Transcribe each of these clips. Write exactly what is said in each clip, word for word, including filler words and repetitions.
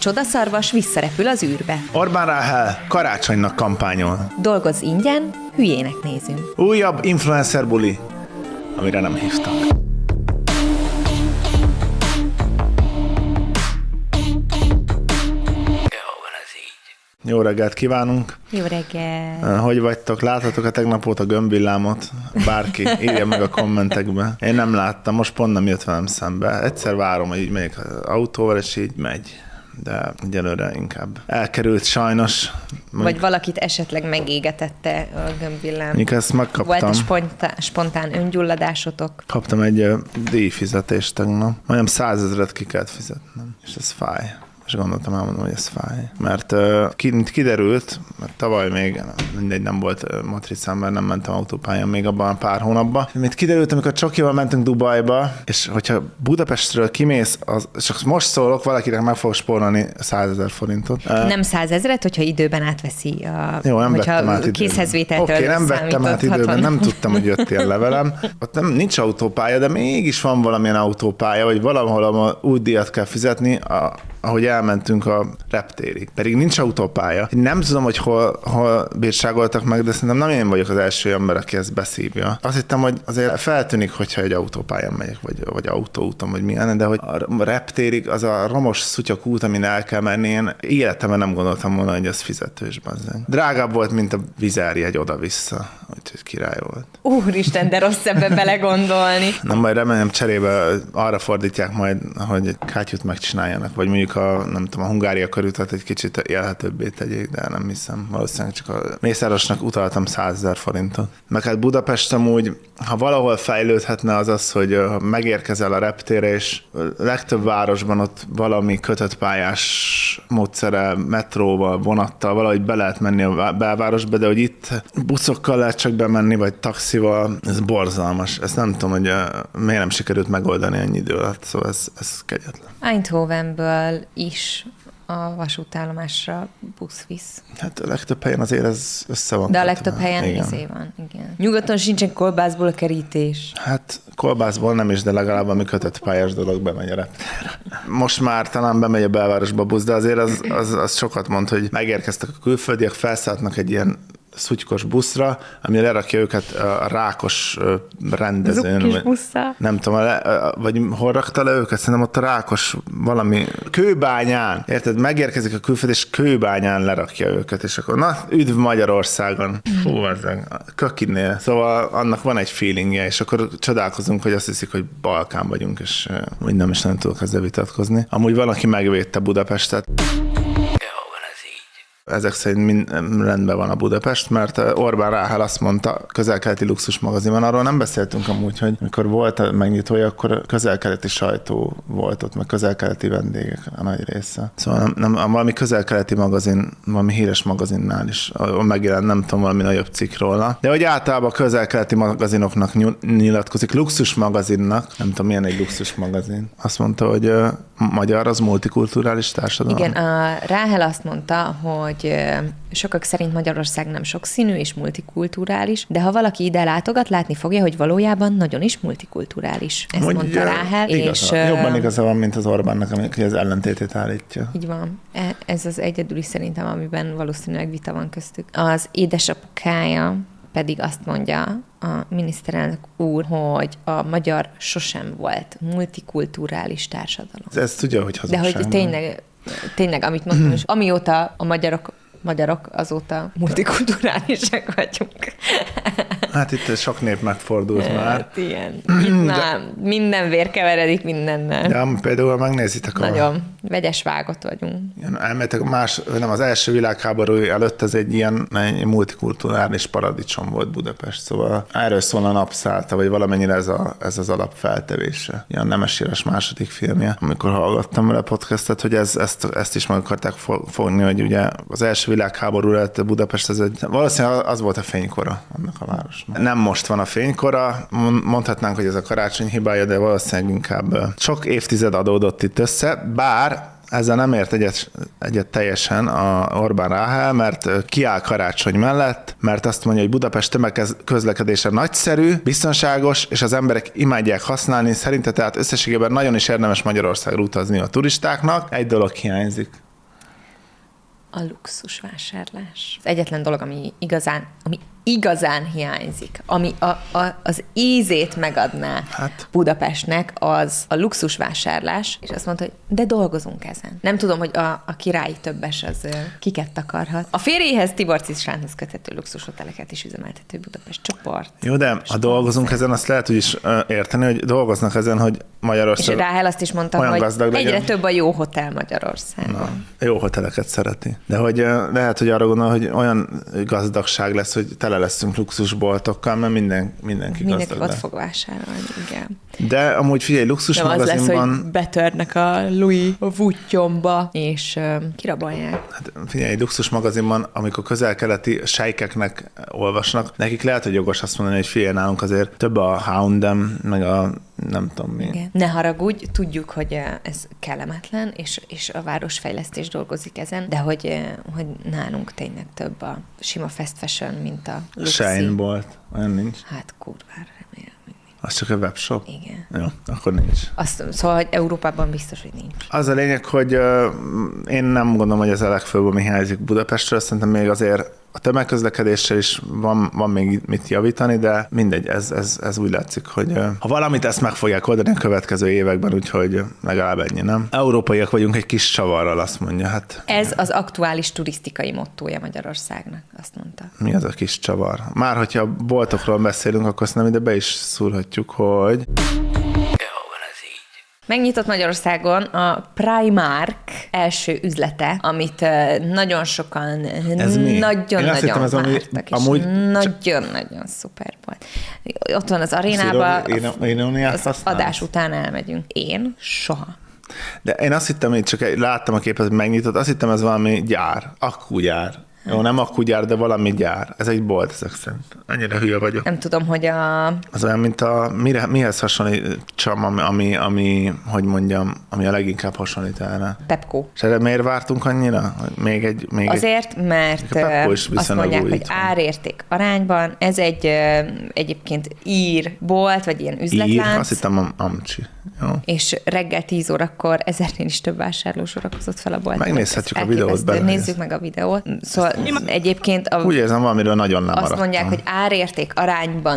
csodaszarvas visszarepül az űrbe. Orbán Ráhel karácsonynak kampányol. Dolgozz ingyen, hülyének nézünk. Újabb influencer buli, amire nem hívtak. Jó reggelt kívánunk! Jó reggelt! Hogy vagytok? Láthatok a tegnap óta gömbvillámot? Bárki, írja meg a kommentekbe. Én nem láttam, most pont nem jött velem szembe. Egyszer várom, hogy így megyek az autóval, és így megy. De egyelőre inkább elkerült sajnos. Vagy valakit esetleg megégetette a gömbvillám. Mondjuk ezt megkaptam. Volt egy spontán, spontán öngyulladásotok. Kaptam egy uh, díjfizetést tegnap. Majdnem százezret ki kellett fizetnem. És ez fáj. És gondoltam, elmondom, hogy ez fáj. Mert uh, kiderült, mert tavaly még mindegy nem volt uh, matricám, mert nem mentem autópályán még abban a pár hónapban. Mint kiderült, amikor Csokival mentünk Dubajba, és hogyha Budapestről kimész, az, csak most szólok, valakinek meg fog spórolni százezer forintot. Uh, nem százezret, hogyha időben átveszi a... Jó, nem vettem át időben. Készhezvételtől Oké, okay, nem vettem át időben, nem tudtam, hogy jött ilyen levelem. Ott nem, nincs autópálya, de mégis van valamilyen autópálya, vagy valahol úgy díjat kell fizetni, a, ahogy elmentünk a reptérig. Pedig nincs autópálya. Nem tudom, hogy hol, hol bírságoltak meg, de szerintem nem én vagyok az első ember, aki ezt beszívja. Azt hittem, hogy azért feltűnik, hogyha egy autópályán megyek, vagy, vagy autóúton, vagy milyen, de hogy a reptérig az a romos szutyak út, amin el kell menni, én életemben nem gondoltam volna, hogy ez fizetős bazzeg. Drágább volt, mint a vizárjegy oda-vissza. Úgyhogy király volt. Úristen, de rossz ebbe belegondolni. Nem, majd remélem cserébe arra fordítják majd, hogy egy kátyút megcsináljanak, vagy mondjuk a, nem tudom, a Hungária körútat egy kicsit élhetőbbé tegyék, de nem hiszem. Valószínűleg csak a Mészárosnak utaltam százezer forintot. Meg hát Budapest amúgy, ha valahol fejlődhetne, az az, hogy megérkezel a reptérre, és legtöbb városban ott valami kötött pályás módszere, metróval, vonattal, valahogy be lehet menni a belvárosba, de hogy itt buszokkal lehet csak bemenni, vagy taxival, ez borzalmas. Ezt nem tudom, hogy miért nem sikerült megoldani ennyi idő alatt, szóval ez, ez kegyetlen. Eindhovenből is a vasútállomásra busz visz. Hát a legtöbb helyen azért ez össze van. De a legtöbb helyen izé van, igen. Nyugaton sincsen kolbászból a kerítés. Hát kolbászból nem is, de legalább ami kötött pályás dolog bemegy a reptérre. Most már talán bemegy a belvárosba busz, de azért az, az, az sokat mond, hogy megérkeztek a külföldiek, felszálltnak egy ilyen szutykos buszra, ami lerakja őket a Rákos rendezőn. Zukkis buszra. Nem tudom, vagy hol rakta le őket? Szerintem ott a Rákos valami Kőbányán. Érted? Megérkezik a külföld, és Kőbányán lerakja őket, és akkor na, üdv Magyarországon. Fú, ezek kökinél. Szóval annak van egy feelingje, és akkor csodálkozunk, hogy azt hiszik, hogy Balkán vagyunk, és minden is nem tudok ezzel vitatkozni. Amúgy valaki megvédte Budapestet. Ezek szerint mind, rendben van a Budapest, mert Orbán Ráhel azt mondta, közel-keleti luxus magazinban, arról nem beszéltünk amúgy, hogy mikor volt a megnyitója, akkor közel-keleti sajtó volt ott, meg közel-keleti vendégek a nagy része. Szóval nem, nem, valami közel-keleti magazin, valami híres magazinnál is megjelent, nem tudom, valami nagyobb cikk róla. De hogy általában a közel-keleti magazinoknak nyilatkozik, luxus magazinnak, nem tudom, milyen egy luxus magazin. Azt mondta, hogy uh, magyar az multikulturális társadalom. Igen, a Ráhel azt mondta, hogy sokak szerint Magyarország nem sokszínű és multikulturális, de ha valaki ide látogat, látni fogja, hogy valójában nagyon is multikulturális. Ezt Mondja, mondta Ráhel. Igaza, és jobban igaza van, mint az Orbánnak, ami az ellentétét állítja. Így van. Ez az egyedüli szerintem, amiben valószínűleg vita van köztük. Az édesapukája pedig azt mondja, a miniszterelnök úr, hogy a magyar sosem volt multikulturális társadalom. Ez tudja, hogy hazugság. De hogy tényleg, tényleg, amit mondtam, és amióta a magyarok, magyarok azóta multikulturálisak vagyunk. Hát itt sok nép megfordult hát, már. Igen. Itt már minden vér keveredik mindennel. De például megnézitek a... Nagyon vegyes vágott vagyunk. Elméletek más, nem az első világháború előtt ez egy ilyen egy multikulturális paradicsom volt Budapest, szóval erről szól a Napszálta, vagy valamennyire ez, a, ez az alapfeltevése. Ilyen Nemes Éles második filmje, amikor hallgattam vele podcastet, hogy ez, ezt, ezt is meg akarták fogni, hogy ugye az első világháború előtt Budapest, ez egy, valószínűleg az volt a fénykora annak a város. Nem most van a fénykora, mondhatnánk, hogy ez a karácsony hibája, de valószínűleg inkább sok évtized adódott itt össze, bár ezzel nem ért egyet, egyet teljesen a Orbán Ráhel, mert kiáll karácsony mellett, mert azt mondja, hogy Budapest tömegközlekedése nagyszerű, biztonságos, és az emberek imádják használni. Szerinte tehát összességében nagyon is érdemes Magyarországra utazni a turistáknak. Egy dolog hiányzik. A luxusvásárlás. Az egyetlen dolog, ami igazán, ami igazán hiányzik, ami a, a, az ízét megadná hát. Budapestnek, az a luxusvásárlás, és azt mondta, hogy de dolgozunk ezen. Nem tudom, hogy a, a királyi többes az kiket takarhat. A férjéhez Tiborci Sándhoz köthető luxushoteleket is üzemeltető Budapest csoport. Jó, de ha dolgozunk ezen, azt lehet úgy is érteni, hogy dolgoznak ezen, hogy Magyarország. És Ráhel azt is mondta, hogy egyre legyen. Több a jó hotel Magyarországon. Na, jó hoteleket szereti. De hogy lehet, hogy arra gondol, hogy olyan gazdagság lesz, hogy tele leszünk luxusboltokkal, mert minden, mindenki, mindenki gazdag ott lesz. fog vásárolni, igen. De amúgy figyelj, luxus de magazinban... az lesz, hogy betörnek a Louis Vuittonba, és uh, kirabolják. Hát figyelj, luxus magazinban, amikor közel-keleti sejkeknek olvasnak, nekik lehet, hogy jogos azt mondani, hogy figyelj, nálunk azért több a Houndem, meg a nem tudom mi. Igen. Ne haragudj, tudjuk, hogy ez kellemetlen, és, és a városfejlesztés dolgozik ezen, de hogy, hogy nálunk tényleg több a sima fast fashion, mint a luxi. Shine-bolt, olyan nincs? Hát kurvára remélem. Az csak a webshop? Igen. Jó, akkor nincs. Azt, szóval, hogy Európában biztos, hogy nincs. Az a lényeg, hogy uh, én nem gondolom, hogy ez a legfőbb, ami hiányzik Budapestről, szerintem még azért a tömegközlekedéssel is van, van még mit javítani, de mindegy, ez, ez, ez úgy látszik, hogy uh, ha valamit ezt meg fogják oldani a következő években, úgyhogy legalább ennyi, nem? Európaiak vagyunk egy kis csavarral, azt mondja. Hát, ez az aktuális turisztikai mottója Magyarországnak, azt mondta. Mi az a kis csavar? Már hogyha boltokról beszélünk, akkor azt nem ide be is szúrhatjuk, hogy... Megnyitott Magyarországon a Primark első üzlete, amit nagyon sokan nagyon-nagyon vártak, és amúgy... nagyon-nagyon szuper volt. Ott van az arénában, az adás után elmegyünk. Én soha. De én azt hittem, hogy csak láttam a képet, hogy megnyitott, azt hittem, ez valami gyár, akkugyár. Jó, nem akkugyár, de valami gyár. Ez egy bolt, ezek szerint. Ennyire hülye vagyok. Nem tudom, hogy a... Az olyan, mint a... Mire, mihez hasonlítsam, ami, ami, ami, hogy mondjam, ami a leginkább hasonlít erre? Pepco. És erre miért vártunk annyira? Még egy... Még Azért, egy... mert azt mondják, hogy árérték arányban. Ez egy egyébként ír bolt, vagy ilyen üzletlánc. Ír? Azt hittem am- amcsi. Jó. És reggel tíz órakor ezernél is több vásárló sorakozott fel a bolt. Megnézhetjük a videót belőle. Nézzük meg a videót. Szóval egyébként a, úgy érzem, valamiről nagyon nem azt maradtam. mondják, hogy árérték arányban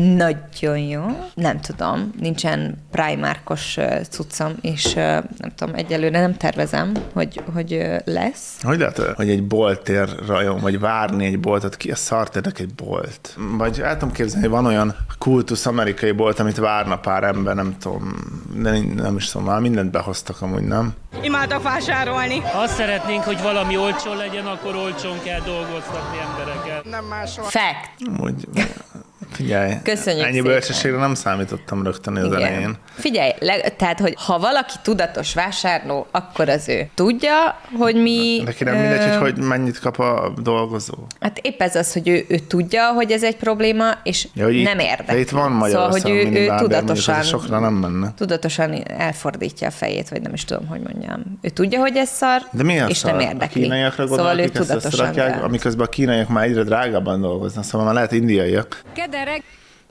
nagyon jó. Nem tudom, nincsen Primarkos cuccom, és nem tudom, egyelőre nem tervezem, hogy, hogy lesz. Hogy lehet, hogy egy boltér rajon, vagy várni egy boltot, ki a szart érnek egy bolt? Vagy el tudom képzelni, hogy van olyan kultusz amerikai bolt, amit várna pár ember, nem tudom, de nem is tudom, már mindent behoztak amúgy, nem? Imádok vásárolni. Azt szeretnénk, hogy valami olcsó legyen, akkor olcsón kell dolgoztatni embereket. Nem máshol. Fact. Úgy, figyelj, köszönjük ennyi szépen. bölcsességre nem számítottam rögtön az igen. elején. Figyelj, le, tehát, hogy ha valaki tudatos vásárló, akkor az ő. Tudja, hogy mi... Neki nem mindegy, hogy, hogy mennyit kap a dolgozó. Hát épp ez az, hogy ő, ő tudja, hogy ez egy probléma, és ja, nem érdekli. De itt van Magyarországon szóval, hogy ő, ő tudatosan, sokra nem menne. tudatosan elfordítja a fejét, vagy nem is tudom, hogy mondjam. Ő tudja, hogy ez szar, de mi és szar? nem érdekli. A kínaiakra szóval ő tudatosan rakják, amiközben a kínaiak már egyre drágában dolgoznak, szóval már lehet indiaiak. Kederek.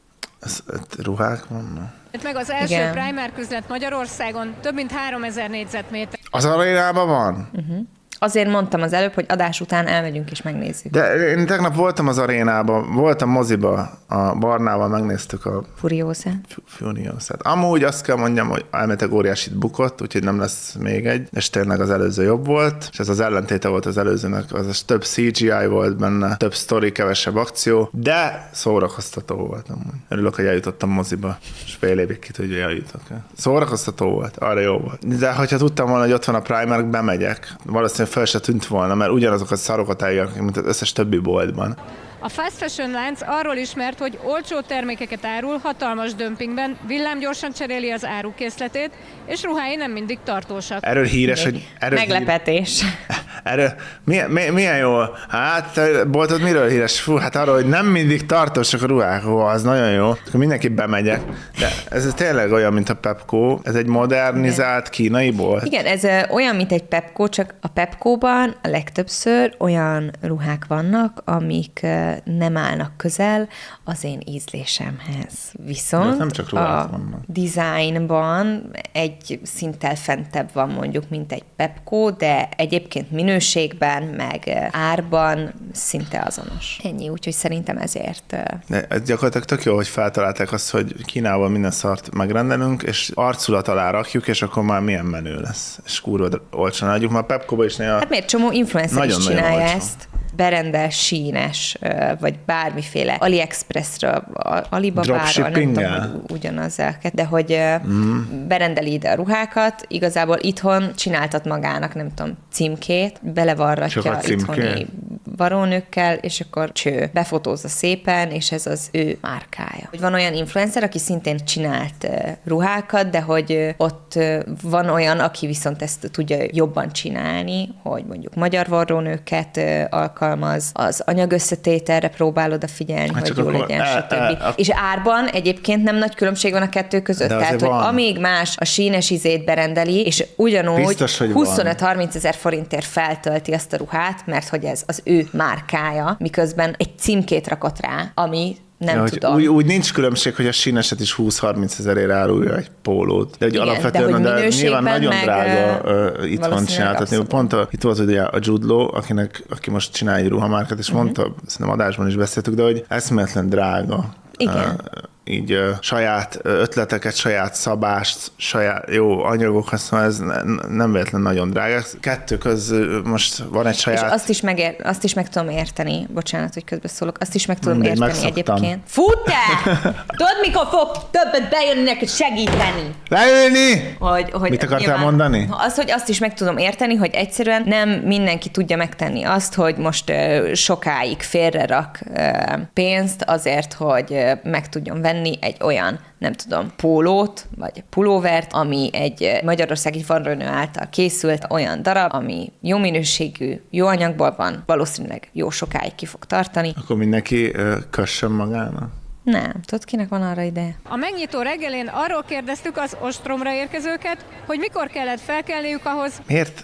Ez, ruhák vannak? Meg az első igen. Primark üzlet Magyarországon több mint háromezer négyzetméter. Az arénában van? Uh-huh. Azért mondtam az előbb, hogy adás után elmegyünk és megnézzük. De én tegnap voltam az arénában, voltam moziba, a Barnával megnéztük a Furiószát. Furiószát. Amúgy azt kell mondjam, hogy elmetek óriásit bukott, úgyhogy nem lesz még egy, és tényleg az előző jobb volt, és ez az ellentéte volt az előzőnek, az több cé gé í volt benne, több sztori, kevesebb akció, de szórakoztató volt amúgy. Örülök, hogy eljutottam moziba, és fél évig ki tudja, hogy eljutok. Szórakoztató volt, arra jó volt. De hogyha tudtam volna, hogy ott van a Primark, bemegyek. Valószínűleg fel se tűnt volna, mert ugyanazokat szarokat eljönnek, mint az összes többi boltban. A fast fashion lánc arról ismert, hogy olcsó termékeket árul, hatalmas dömpingben, villámgyorsan cseréli az árukészletét, és ruhái nem mindig tartósak. Erről híres, hogy... Erről meglepetés. Hír... Erről... Milyen, milyen jó. Hát, te boltod miről híres? Fú, hát arról, hogy nem mindig tartósak a ruhák. Ó, az nagyon jó. Akkor mindenki bemegyek. De ez tényleg olyan, mint a Pepco. Ez egy modernizált kínai bolt. Igen, ez olyan, mint egy Pepco, csak a Pepco-ban a legtöbbször olyan ruhák vannak, amik nem állnak közel az én ízlésemhez. Viszont nem csak a designban egy szinttel fentebb van mondjuk, mint egy Pepco, de egyébként minőség minőségben, meg árban szinte azonos. Ennyi, úgyhogy szerintem ezért... De ez gyakorlatilag tök jó, hogy feltalálták azt, hogy Kínával minden szart megrendelünk, és arculat alá rakjuk, és akkor már milyen menő lesz. És kurva olcsón adjuk. Már Pepco-ba is néha... Hát miért csomó influencer is nagyon-nagyon csinálja olcsó. ezt? Berendel sínes, vagy bármiféle AliExpressről, Alibabáról, nem tudom, hogy ugyanaz elket, de hogy mm. berendeli ide a ruhákat, igazából itthon csináltat magának, nem tudom, címkét, belevarratja itthoni varónőkkel, és akkor cső, befotózza szépen, és ez az ő márkája. Van olyan influencer, aki szintén csinált ruhákat, de hogy ott van olyan, aki viszont ezt tudja jobban csinálni, hogy mondjuk magyar varrónőket alkalmaz, az anyagösszetételre próbál odafigyelni, hát hogy jó legyen, e, stb. E, e, és árban egyébként nem nagy különbség van a kettő között. Tehát, hogy van. Amíg más a sínes izét berendeli, és ugyanúgy huszonöt-harminc ezer forintért feltölti azt a ruhát, mert hogy ez az ő márkája, miközben egy címkét rakott rá, ami nem ja, tudom. Úgy, úgy nincs különbség, hogy a síneset is húsz-harminc ezerért árulja egy pólót. De hogy igen, alapvetően, de, hogy de nyilván nagyon meg, drága uh, itthon csináltatni. Pont a, itt volt ugye a Jude Law, akinek, aki most csinálja egy ruhamárkát, és uh-huh. mondta, szerintem adásban is beszéltük, de hogy eszméletlen drága. Igen. Uh, így uh, saját ötleteket, saját szabást, saját jó anyagokat, szóval ez ne, nem véletlen nagyon drága. Kettő közül most van egy saját... És azt is, megér, azt is meg tudom érteni, bocsánat, hogy közbeszólok, azt is meg tudom Mindegy, érteni megszoktam. Egyébként. Fut te! Tudod, mikor fog többet bejönni neked segíteni? Leülni! Hogy, hogy mit akartál nyilván, mondani? Az, hogy azt is meg tudom érteni, hogy egyszerűen nem mindenki tudja megtenni azt, hogy most uh, sokáig félrerak uh, pénzt azért, hogy uh, meg tudjon venni egy olyan, nem tudom, pólót, vagy pulóvert, ami egy magyarországi varrónő által készült olyan darab, ami jó minőségű, jó anyagból van, valószínűleg jó sokáig ki fog tartani. Akkor mindenki uh, kössön magának? Nem. Tudod, kinek van arra ideje? A megnyitó reggelén arról kérdeztük az ostromra érkezőket, hogy mikor kellett felkelniük ahhoz. Miért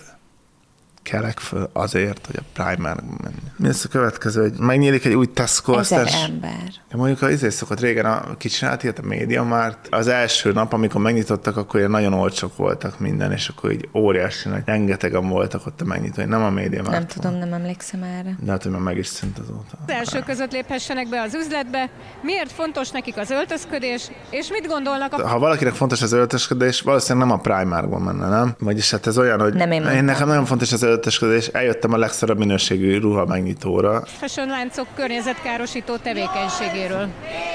kelek föl azért, hogy a Primarkban menni? Mi lesz a következő? Hogy megnyílik egy új Tesco, Ezer aztán... ember. Ja, mondjuk az izé szokott régen, a, ki csinált ilyet, a MediaMarkt. Az első nap, amikor megnyitottak, akkor ilyen nagyon olcsók voltak minden, és akkor így óriási nagy, rengetegen voltak ott a megnyitó. Nem a MediaMarkt. Nem tudom, nem emlékszem erre. De hát, hogy már meg is szűnt azóta. Az első között léphessenek be az üzletbe, miért fontos nekik az öltözködés, és mit gondolnak a... Ha valakinek fontos az öltözködés, valószínűleg nem a Primarkban menne, nem? Vagyis hát ez olyan, hogy nem én, én nekem nagyon fontos az öltözködés, eljöttem a legszarabb minőségű ruha megnyitóra. Fashion láncok környezetkárosító tevékenységéről.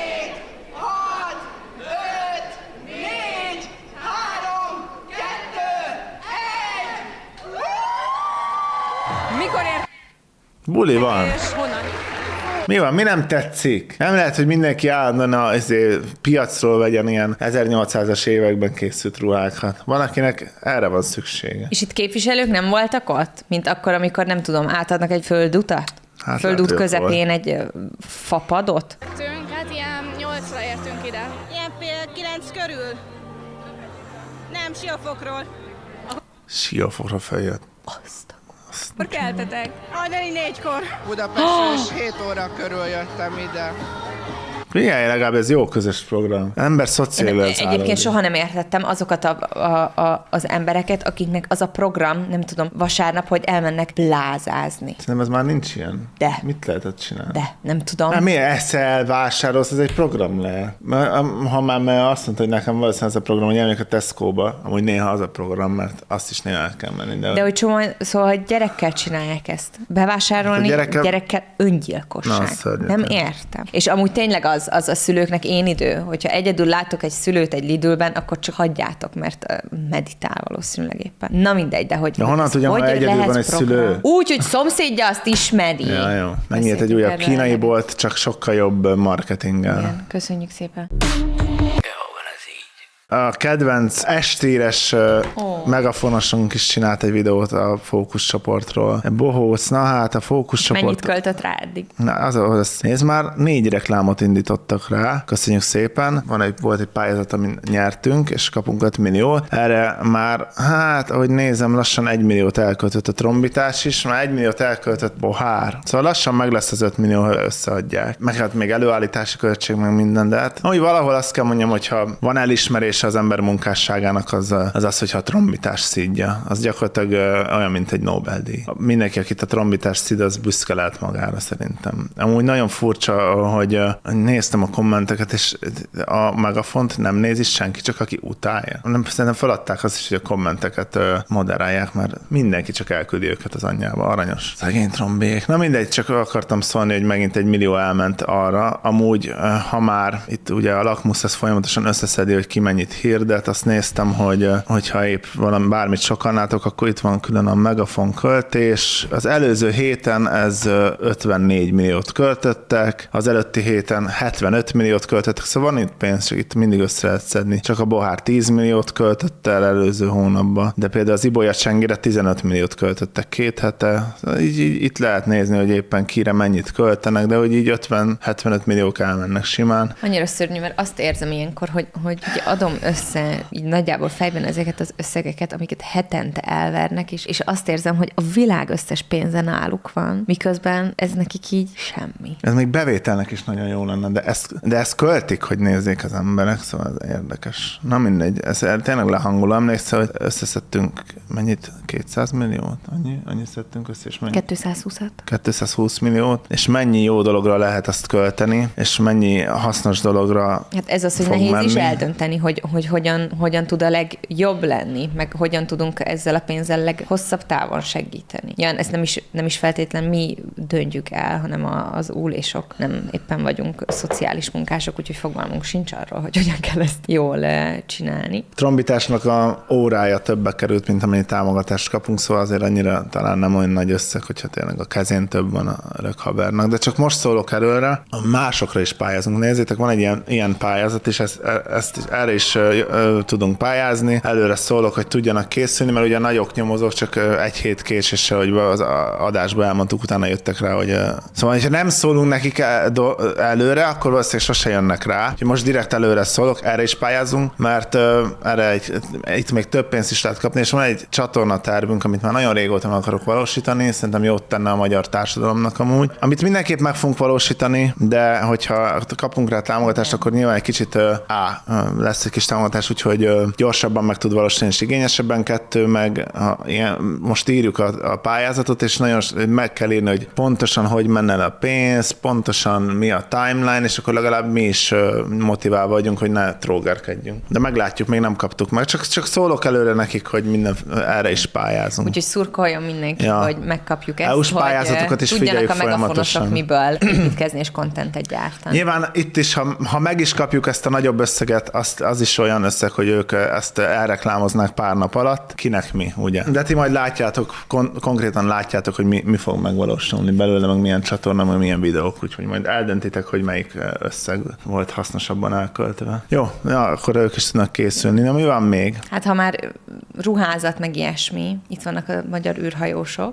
Mikor ér... Buli van. És honnan? Mi van? Mi nem tetszik? Nem lehet, hogy mindenki állandóan a piacról vegyen ilyen ezernyolcszázas években készült ruhákat. Van, akinek erre van szüksége. És itt képviselők nem voltak ott? Mint akkor, amikor nem tudom, átadnak egy földutat? Hát földút közepén volt. Egy fapadot? Hát ilyen nyolcra értünk ide. Ilyen fél kilenc körül. Nem, Siófokról. Siófokra feljött. Azt. Akkor keltetek? Hajnali négykor. Budapestről is hét óra körül jöttem ide. Igen, legalább ez jó közös program. Ember szocializálódik. Egyébként soha nem értettem azokat a, a, a, az embereket, akiknek az a program, nem tudom, vasárnap, hogy elmennek plázázni. Szerintem ez már nincs ilyen. De. Mit lehetett csinálni? De, nem tudom. Hát mi eszel, vásárolsz, ez egy program lehet. Ha már mert azt mondta, hogy nekem valószínűleg ez a program, hogy elmegyek a Tesco-ba, amúgy néha az a program, mert azt is néha el kell menni. De, de hogy csomó, szóval, hogy gyerekkel csinálják ezt. Bevásárolni, hát gyerekkel, gyerekkel öngyilkosság. Na, nem értem. És amúgy tényleg az, az a szülőknek én idő, hogyha egyedül látok egy szülőt egy Lidlben, akkor csak hagyjátok, mert meditál valószínűleg éppen. Na mindegy, de hogy... Ja, honnan tudjam, ha egyedül van egy program? Szülő? Úgy, hogy szomszédja azt ismeri. Ja, jó. Megnyílt egy újabb kínai bolt, csak sokkal jobb marketinggel. Igen, köszönjük szépen. A kedvenc estéres oh. megafonosunk is csinált egy videót a Fókusz csoportról. Bohóc, na hát a Fókusz csoport... Mennyit költött rá eddig? Na, az, az, nézd, már négy reklámot indítottak rá. Köszönjük szépen. Van egy, volt egy pályázat, amin nyertünk, és kapunk öt milliót. Erre már, hát, ahogy nézem, lassan egy milliót elköltött a trombitás is, már egy milliót elköltött Bohár. Szóval lassan meg lesz az öt millió, ha összeadják. Meg hát még előállítási költség, meg minden, de hát, ahogy valahol azt kell mondjam, hogyha van elismerés feltételése az ember munkásságának az az, az hogyha a trombitás szídja. Az gyakorlatilag olyan, mint egy Nobel-díj. Mindenki, akit a trombitás szíd, az büszke lehet magára szerintem. Amúgy nagyon furcsa, hogy néztem a kommenteket, és a Megafont nem nézi senki, csak aki utálja. Nem, szerintem feladták azt is, hogy a kommenteket moderálják, mert mindenki csak elküldi őket az anyjába. Aranyos. Szegény trombiék. Na mindegy, csak akartam szólni, hogy megint egy millió elment arra. Amúgy, ha már itt ugye a Lakmusz ez folyamatosan összeszedi, hogy ki mennyit hirdet, azt néztem, hogy hogyha épp valami bármit sokannátok, akkor itt van külön a Megafon költés. Az előző héten ez ötvennégy milliót költöttek, az előtti héten hetvenöt milliót költöttek, szóval van itt pénz, csak itt mindig össze lehet szedni. Csak a Bohár tíz milliót költött el előző hónapban, de például az Ibolya Csengire tizenöt milliót költöttek két hete. Így, így, itt lehet nézni, hogy éppen kire mennyit költenek, de hogy így ötven-hetvenöt milliók elmennek simán. Annyira szörnyű, mert azt érzem ilyenkor, hogy, hogy adom össze így nagyjából fejben ezeket az összegeket, amiket hetente elvernek, és, és azt érzem, hogy a világ összes pénze náluk van, miközben ez nekik így semmi. Ez még bevételnek is nagyon jó lenne, de ezt, de ezt költik, hogy nézzék az emberek, szóval ez érdekes. Na mindegy, ez tényleg lehangoló. Emlékszel, hogy összeszedtünk mennyit? kétszáz milliót? Annyi, annyi szedtünk össze, és mennyi? kétszázhúszat. kétszázhúsz milliót, és mennyi jó dologra lehet azt költeni, és mennyi hasznos dologra Hát ez az, hogy fog nehéz menni. is eldönteni, hogy, hogy hogyan, hogyan tud a legjobb lenni, meg hogyan tudunk ezzel a pénzzel leghosszabb távon segíteni. Ja, ezt nem is, nem is feltétlen mi döntjük el, hanem a, az úlésok. Nem éppen vagyunk szociális munkások, úgyhogy fogalmunk sincs arról, hogy hogyan kell ezt jól csinálni. Trombitásnak a órája többbe került, mint amennyi támogatást kapunk, szóval azért annyira talán nem olyan nagy összeg, hogyha tényleg a kezén több van a röghabernak. De csak most szólok előre, a másokra is pályázunk. Nézzétek, van egy ilyen, ilyen pályázat, és ezt, ezt erre is ö, ö, tudunk pályázni. Előre szólok, hogy tudjanak készülni, mert ugye a nagyok nyomozók csak egy hét késéssel, hogy az adásba elmondtuk, utána jöttek rá, hogy... Szóval, ha nem szólunk nekik előre, akkor valószínűleg sose jönnek rá. Úgyhogy most direkt előre szólok, erre is pályázunk, mert uh, erre egy, itt még több pénzt is lehet kapni, és van egy csatornatervünk, amit már nagyon régóta meg akarok valósítani, szerintem jót tenne a magyar társadalomnak amúgy. Amit mindenképp meg fogunk valósítani, de hogyha kapunk rá támogatást, akkor nyilván egy kicsit uh, á, uh, lesz egy kis támogatás, úgyhogy uh, gyorsabban meg tud valósítani, és igényesebben. Kettő, meg ha ilyen, most írjuk a, a pályázatot, és nagyon meg kell írni, hogy pontosan hogy menne le a pénz, pontosan mi a timeline, és akkor legalább mi is motiválva vagyunk, hogy ne trógerkedjünk. De meglátjuk, még nem kaptuk meg. Csak, csak szólok előre nekik, hogy minden erre is pályázunk. Úgyhogy szurkoljon mindenki, ja. hogy megkapjuk ezt, é u-s pályázatokat is figyeljük a folyamatosan. miből építkezni és kontentet gyártani. Nyilván itt is, ha, ha meg is kapjuk ezt a nagyobb összeget, az, az is olyan összeg, hogy ők ezt elreklámoznák pár nap alatt. Kinek mi, ugye? De ti majd látjátok, kon- konkrétan látjátok, hogy mi, mi fog megvalósulni belőle, meg milyen csatorna, meg milyen videók, úgyhogy majd eldöntitek, hogy melyik összeg volt hasznosabban elköltve. Jó, ja, akkor ők is tudnak készülni. Na, mi van még? Hát ha már ruházat, meg ilyesmi, itt vannak a magyar űrhajósok.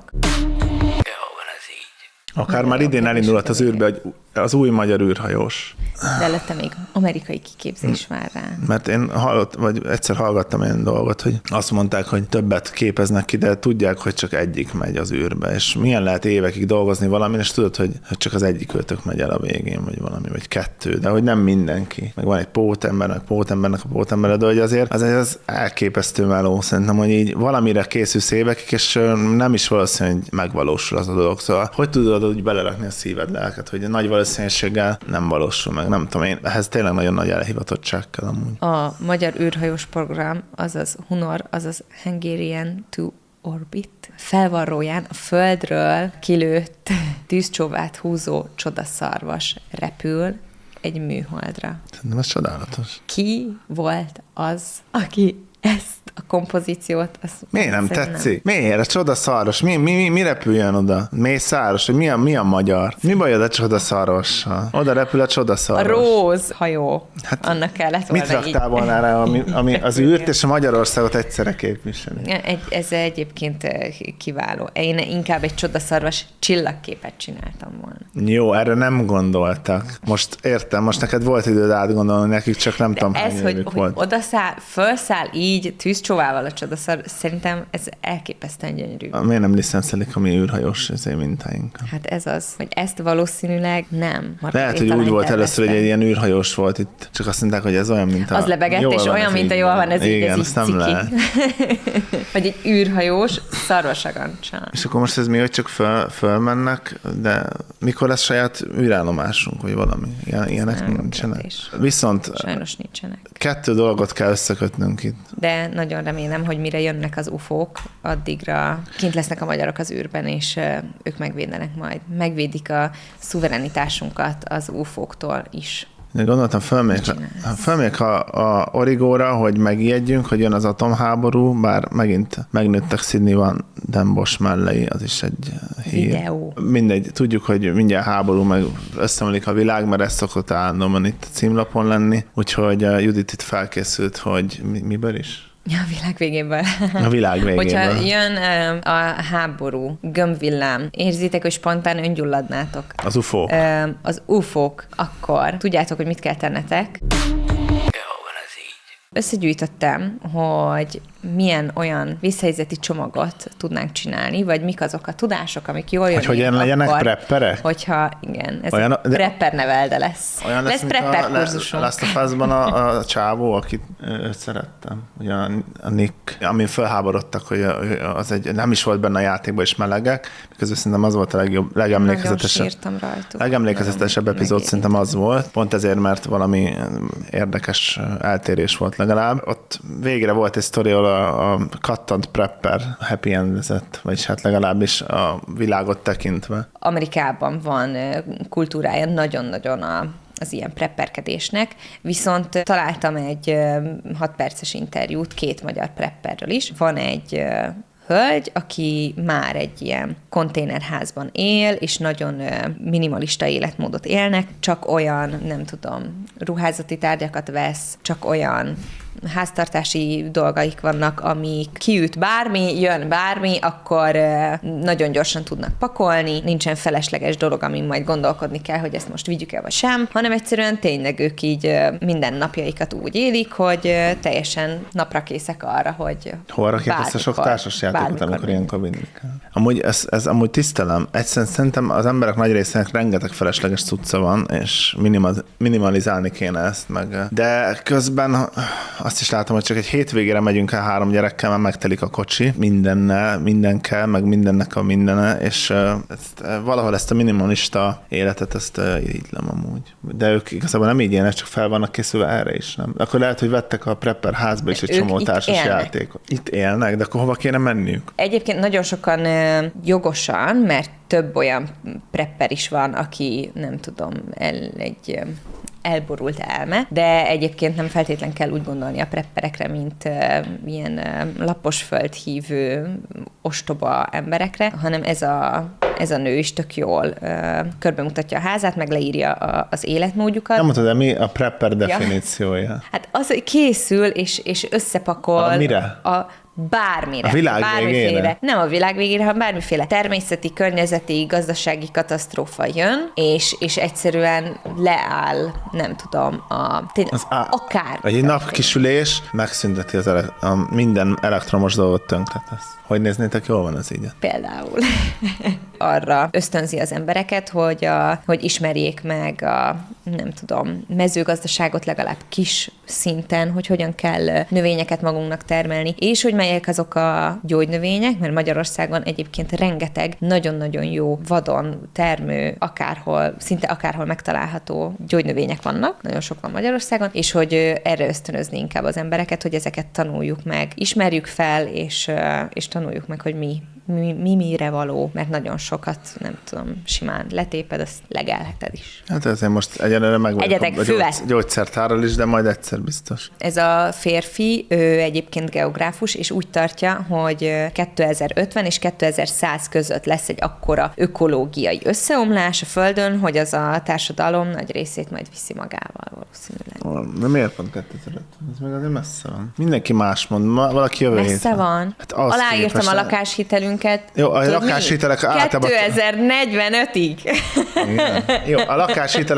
Akár már idén elindulhat az űrbe az új magyar űrhajós. De előtte még amerikai kiképzés vár rá. Mert én hallott, vagy egyszer hallgattam ilyen dolgot, hogy azt mondták, hogy többet képeznek ki, de tudják, hogy csak egyik megy az űrbe. És milyen lehet évekig dolgozni valamin, és tudod, hogy csak az egyik őtök megy el a végén, vagy valami, vagy kettő, de hogy nem mindenki. Meg van egy pótember, meg pótembernek a pótember, de hogy azért az, az elképesztő meló. Szerintem, hogy így valamire készülsz évekig, és nem is valószínű, hogy megvalósul az a dolog. Szóval hogy tudod úgy belerakni a szíved, lelket, hogy nagy valószínűséggel nem valósul meg. Nem tudom én, ehhez tényleg nagyon nagy elhivatottság kell amúgy. A magyar űrhajós program, azaz Hunor, azaz Hungarian to Orbit, felvarróján a Földről kilőtt tűzcsóvát húzó csodaszarvas repül egy műholdra. Szerintem ez csodálatos. Ki volt az, aki ezt a kompozíciót... Miért nem tetszik? Nem. Miért? A csodaszarvas. Mi, mi, mi, mi repüljön oda? Mészáros? Mi a, mi a magyar? Mi bajod a csodaszarvassal? Oda repül a csodaszarvas. A Róz hajó. Hát annak kellett volna. Mit raktál volna rá, ami, ami az űrt és a Magyarországot egyszerre képviseli? Egy, ez egyébként kiváló. Én inkább egy csodaszarvas csillagképet csináltam volna. Jó, erre nem gondoltak. Most értem, most neked volt időd átgondolni nekik, csak nem de tudom, ez, hány hogy, évük hogy volt. odaszáll, felszáll így tűz csóvával a csodaszar. Szerintem ez elképesztően gyönyörű. Miért nem licenszelik a mi űrhajós mintáink? Hát ez az, hogy ezt valószínűleg nem. Lehet, hogy úgy volt először, hogy egy ilyen űrhajós volt itt, csak azt mondták, hogy ez olyan, mint a... Az lebegett, és olyan, mint a jól van, ez így, ez így ciki. Vagy egy űrhajós szarvasagancsa. És akkor most ez mi, hogy csak föl, fölmennek, de mikor lesz saját űrállomásunk, vagy valami? Ilyen, ilyenek nincsenek. Kérdés. Viszont sajnos nincsenek. Kettő dolgot kell összekötnünk itt. De nagyon remélem, hogy mire jönnek az ufók, addigra kint lesznek a magyarok az űrben, és ők megvédenek majd. Megvédik a szuverenitásunkat az ufóktól is. De gondoltam, fölmegyek a, a Origóra, hogy megijedjünk, hogy jön az atomháború, bár megint megnőttek Sydney Van Den Bosch mellei, az is egy hír. Videó. Mindegy, tudjuk, hogy mindjárt háború, meg összeomlik a világ, mert ez szokott állandóan itt a címlapon lenni, úgyhogy Judit itt felkészült, hogy mi, miből is? A világ végéből. A világ végéből. Hogyha jön a háború, gömbvillám, érzitek, hogy spontán öngyulladnátok. Az ufók. Az ufók, akkor tudjátok, hogy mit kell tennetek. Összegyűjtöttem, hogy milyen olyan visszahelyzeti csomagot tudnánk csinálni, vagy mik azok a tudások, amik jól jönnek. Hogy hogyan legyenek prepperek? Hogyha, igen, ez olyan, a prepper nevelde lesz. Olyan lesz, lesz prepper a, kurzusunk. Last of Us-ban a, a csávó, akit őt szerettem. Ugye a, a Nick, amin felháborodtak, hogy az egy, nem is volt benne a játékban is melegek, miközben szerintem az volt a legjobb, legemlékezetesebb. Nagyon sírtam rajtuk. Legemlékezetesebb epizód szerintem az volt. Pont ezért, mert valami érdekes eltérés volt legalább. Ott végre volt egy sztori, ahol a, a kattant prepper happy endezett, vagyis hát legalábbis a világot tekintve. Amerikában van kultúrája nagyon-nagyon a az ilyen prepperkedésnek, viszont találtam egy hat perces interjút két magyar prepperről is. Van egy hölgy, aki már egy ilyen konténerházban él, és nagyon minimalista életmódot élnek, csak olyan, nem tudom, ruházati tárgyakat vesz, csak olyan háztartási dolgaik vannak, amik kiüt bármi, jön bármi, akkor nagyon gyorsan tudnak pakolni, nincsen felesleges dolog, amin majd gondolkodni kell, hogy ezt most vigyük el vagy sem, hanem egyszerűen tényleg ők így minden napjaikat úgy élik, hogy teljesen naprakészek arra, hogy Hol ezt a sok társas játékot, amikor ilyenkor vinni kell. Amúgy ez, ez amúgy tisztelem. Egyszerűen szerintem az emberek nagy részének rengeteg felesleges cucca van, és minimalizálni kéne ezt meg. De közben azt is látom, hogy csak egy hétvégére megyünk el három gyerekkel, mert megtelik a kocsi, mindennel, minden kell, meg mindennek a mindene, és ezt, valahol ezt a minimalista életet, ezt irigylem amúgy. De ők igazából nem így élnek, csak fel vannak készülve erre is, nem? Akkor lehet, hogy vettek a prepper házba is egy ők csomó társas élnek. játékot. Itt élnek, de akkor hova kéne menniük? Egyébként nagyon sokan jogosan, mert több olyan prepper is van, aki nem tudom, el, egy elborult elme, de egyébként nem feltétlen kell úgy gondolni a prepperekre, mint uh, ilyen uh, lapos földhívő, ostoba emberekre, hanem ez a, ez a nő is tök jól uh, körbemutatja a házát, meg leírja a, az életmódjukat. Nem mondtad, de mi a prepper definíciója? Ja. Hát az, hogy készül és, és összepakol. A mire? A bármire. A világ bármiféle, végére? Nem a világ végére, hanem bármiféle természeti, környezeti, gazdasági katasztrófa jön, és, és egyszerűen leáll, nem tudom, a, tény, az á, akár. Egy napkisülés megszünteti az ele- a minden elektromos dolgot tönkretesz. Hogy néznétek, jól van az így? Például. Arra ösztönzi az embereket, hogy, a, hogy ismerjék meg a, nem tudom, mezőgazdaságot legalább kis szinten, hogy hogyan kell növényeket magunknak termelni, és hogy melyek azok a gyógynövények, mert Magyarországon egyébként rengeteg nagyon-nagyon jó vadon termő, akárhol, szinte akárhol megtalálható gyógynövények vannak, nagyon sok van Magyarországon, és hogy erre ösztönözni inkább az embereket, hogy ezeket tanuljuk meg, ismerjük fel, és, és tanuljuk meg, hogy mi, mi, mi mire való, mert nagyon sokat, nem tudom, simán letéped, azt legelheted is. Hát ezért most egyelőre meg vagyok Egyetek a gyógy, gyógyszertárral is, de majd egyszer biztos. Ez a férfi, ő egyébként geográfus, és úgy tartja, hogy kétezer-ötven és kétezer-száz között lesz egy akkora ökológiai összeomlás a Földön, hogy az a társadalom nagy részét majd viszi magával valószínűleg. De miért pont kétezer-ötven? Ez meg azért messze van. Mindenki más mond, valaki jövő Messze héten. van. Hát aláírtam képest... a lakáshitelünket. Jó, a lakáshitelek általában... kétezer-negyvenötig. Igen. Jó, a lakáshitelek tartanak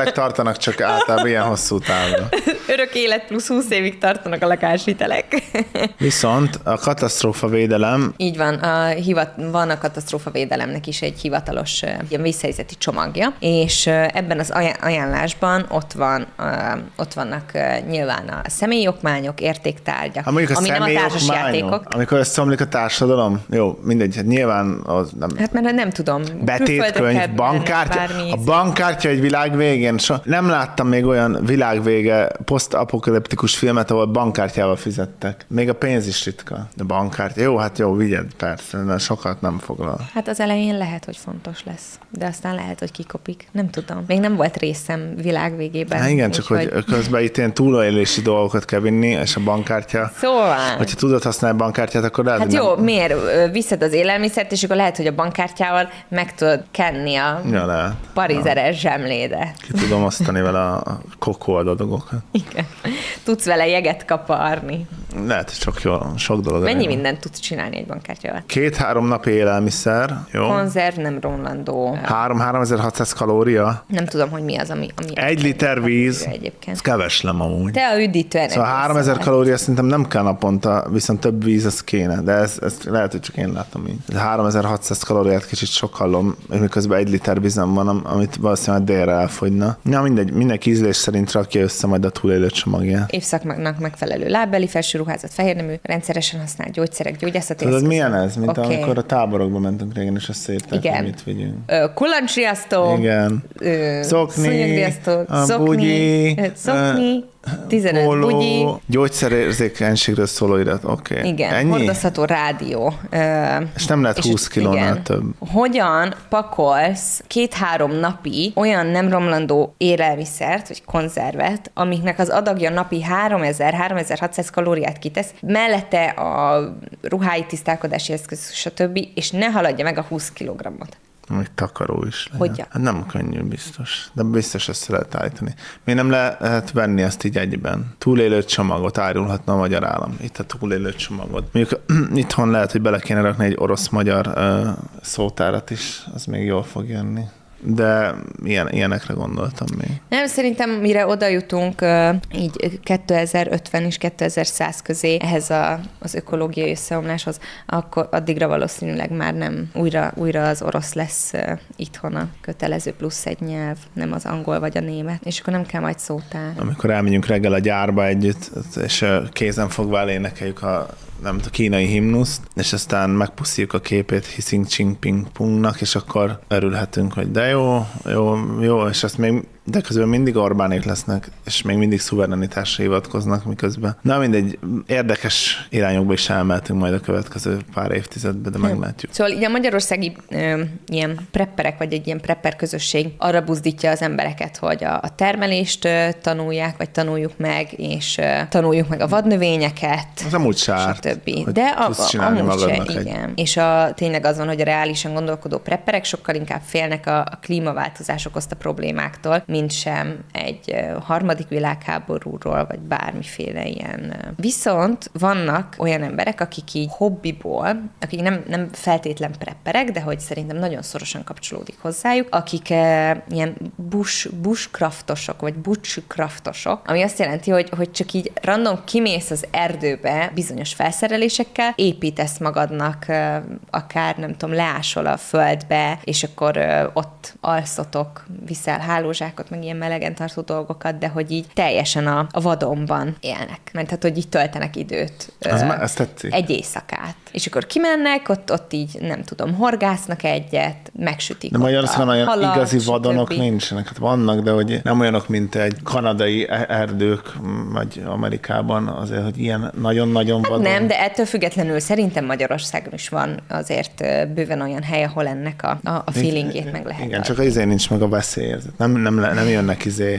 tartanak, csak általában ilyen hosszú távra. Örök élet plusz húsz évig tartanak a lakáshitelek. Viszont a katasztrófavédelem... Így van, a hivat, van a katasztrófavédelemnek is egy hivatalos ilyen vészhelyzeti csomagja, és ebben az ajánlásban ott van, ott vannak nyilván a személyi okmányok, értéktárgyak, ha mondjuk a ami nem a társasjátékok. Amikor összeomlik a társadalom, jó, mindegy, hát nyilván az nem... Hát mert nem tudom. Betétkönyv, bankkártya, a bankkártya egy világ végén. So, nem láttam még olyan világvége posztapokaliptikus filmet, ahol bankkártyával fizettek. Még a pénz is ritka. De bankkártya, jó, hát jó, vigyed, persze, de sokat nem foglal. Hát az elején lehet, hogy fontos lesz, de aztán lehet, hogy kikopik. Nem tudom. Még nem volt részem világvégében. Hát igen, csak hogy, hogy közben itt ilyen túlélési dolgokat kell vinni, és a bankkártya. Szóval. Hogyha tudod használni a bankkártyát, akkor lehet, hát hogy jó, nem... miért viszed az élelmiszert, és akkor lehet, hogy a bankkártyával meg tudod kenni a ja, parizeres ja. zsemléde. Ki tudom osztani vele a kokóadagokat. Igen. Tudsz vele jeget kaparni. Lehet, csak jó, sok dolog. Mennyi elég. Mindent tudsz csinálni egy bankkártyával? Két-három napi élelmiszer, jó. Konzerv, nem romlandó. Három-háromezerhatszáz kalória. Nem tudom, hogy mi az, ami... ami egy liter víz. Ez keves nem amúgy. Te a üdítően. Szóval háromezer kalória szerintem nem kell naponta, viszont több víz az kéne, de ez, ez lehet, hogy csak én látom így. háromezer-hatszáz kalóriát kicsit sok hallom, miközben egy liter vízem van, amit valószínűleg délre elfogyna. Na mindegy, mindenki ízlés szerint rakja össze majd a túlélő csomagját. Évszaknak megfelelő lábbeli, felső ruházat, fehérnemű, rendszeresen használt gyógyszerek, gyógyászati eszközök. Tudod, milyen ez? Mint okay. amikor a táborokba mentünk régen, és összeírták, hogy mit vigyünk. Kullancsriasztó. Igen. Ö, szokni. A szokni. Bugyi. Szokni. tizenöt póló, bugyi. Gyógyszerérzékenységről szóló irat, oké. Okay. Igen, ennyi? Hordozható rádió. És nem lehet húsz kilónál több. Hogyan pakolsz két-három napi olyan nem romlandó élelmiszert, vagy konzervet, amiknek az adagja napi háromezer-háromezer-hatszáz kalóriát kitesz, mellette a ruhái tisztálkodási eszköz, stb., és ne haladja meg a húsz kilogrammot. Még takaró is legyen. Hogyan? Hát nem könnyű biztos, de biztos ezt lehet állítani. Miért nem lehet venni ezt így egyben? Túlélő csomagot árulhatna a magyar állam. Itt a túlélő csomagot. Mondjuk itthon lehet, hogy bele kéne rakni egy orosz-magyar uh, szótárat is, az még jól fog jönni. De ilyen, ilyenekre gondoltam még. Nem, szerintem mire oda jutunk így kétezer-ötven és kétezer-száz közé ehhez a, az ökológiai összeomláshoz, akkor addigra valószínűleg már nem újra, újra az orosz lesz itthon a kötelező plusz egy nyelv, nem az angol vagy a német, és akkor nem kell majd szótár. Amikor elmegyünk reggel a gyárba együtt, és kézen fogva énekeljük a nem tudom, kínai himnuszt, és aztán megpuszíjuk a képét Hissing Ching Ping Pungnak, és akkor örülhetünk, hogy de jó, jó, jó, és azt még de közben mindig Orbánék lesznek, és még mindig szuverenitásra hivatkoznak, miközben. Na mindegy, érdekes irányokba is elmehetünk majd a következő pár évtizedben, de meglátjuk. Szóval így a magyarországi ö, ilyen prepperek, vagy egy ilyen prepper közösség arra buzdítja az embereket, hogy a, a termelést ö, tanulják, vagy tanuljuk meg, és ö, tanuljuk meg a vadnövényeket. Az amúgy sárt. De a, a, amúgy se, igen. Egy... És a, tényleg az van, hogy a reálisan gondolkodó prepperek sokkal inkább félnek a, a klímaváltozás okozta problémáktól, mint sem egy harmadik világháborúról, vagy bármiféle ilyen. Viszont vannak olyan emberek, akik így hobbiból, akik nem, nem feltétlen prepperek, de hogy szerintem nagyon szorosan kapcsolódik hozzájuk, akik e, ilyen bush, bushcraftosok, vagy butchcraftosok, ami azt jelenti, hogy, hogy csak így random kimész az erdőbe bizonyos felszerelésekkel, építesz magadnak, e, akár nem tudom, leásol a földbe, és akkor e, ott alszotok, viszel hálózsákot, meg ilyen melegen tartó dolgokat, de hogy így teljesen a, a vadonban élnek. Mert hát, hogy így töltenek időt. Az ö, már, ezt tetszik. Egy éjszakát. És akkor kimennek, ott, ott így, nem tudom, horgásznak egyet, megsütik. De Magyarországon olyan halat, igazi vadonok többi. Nincsenek. Hát vannak, de hogy nem olyanok, mint egy kanadai erdők, vagy Amerikában azért, hogy ilyen nagyon-nagyon hát vadon. Nem, de ettől függetlenül szerintem Magyarországon is van azért bőven olyan hely, ahol ennek a, a, a feelingjét meg lehet. Igen, csak azért nincs meg a veszély. Nem, nem, nem jönnek izé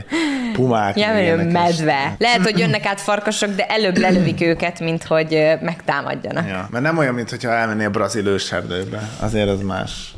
pumák. Jelmenő medve. Lehet, hogy jönnek át farkasok, de előbb lelövik őket, mint hogy megtámadjanak. Ja, mert nem olyan, mintha elmennél brazil őserdőbe. Azért az más.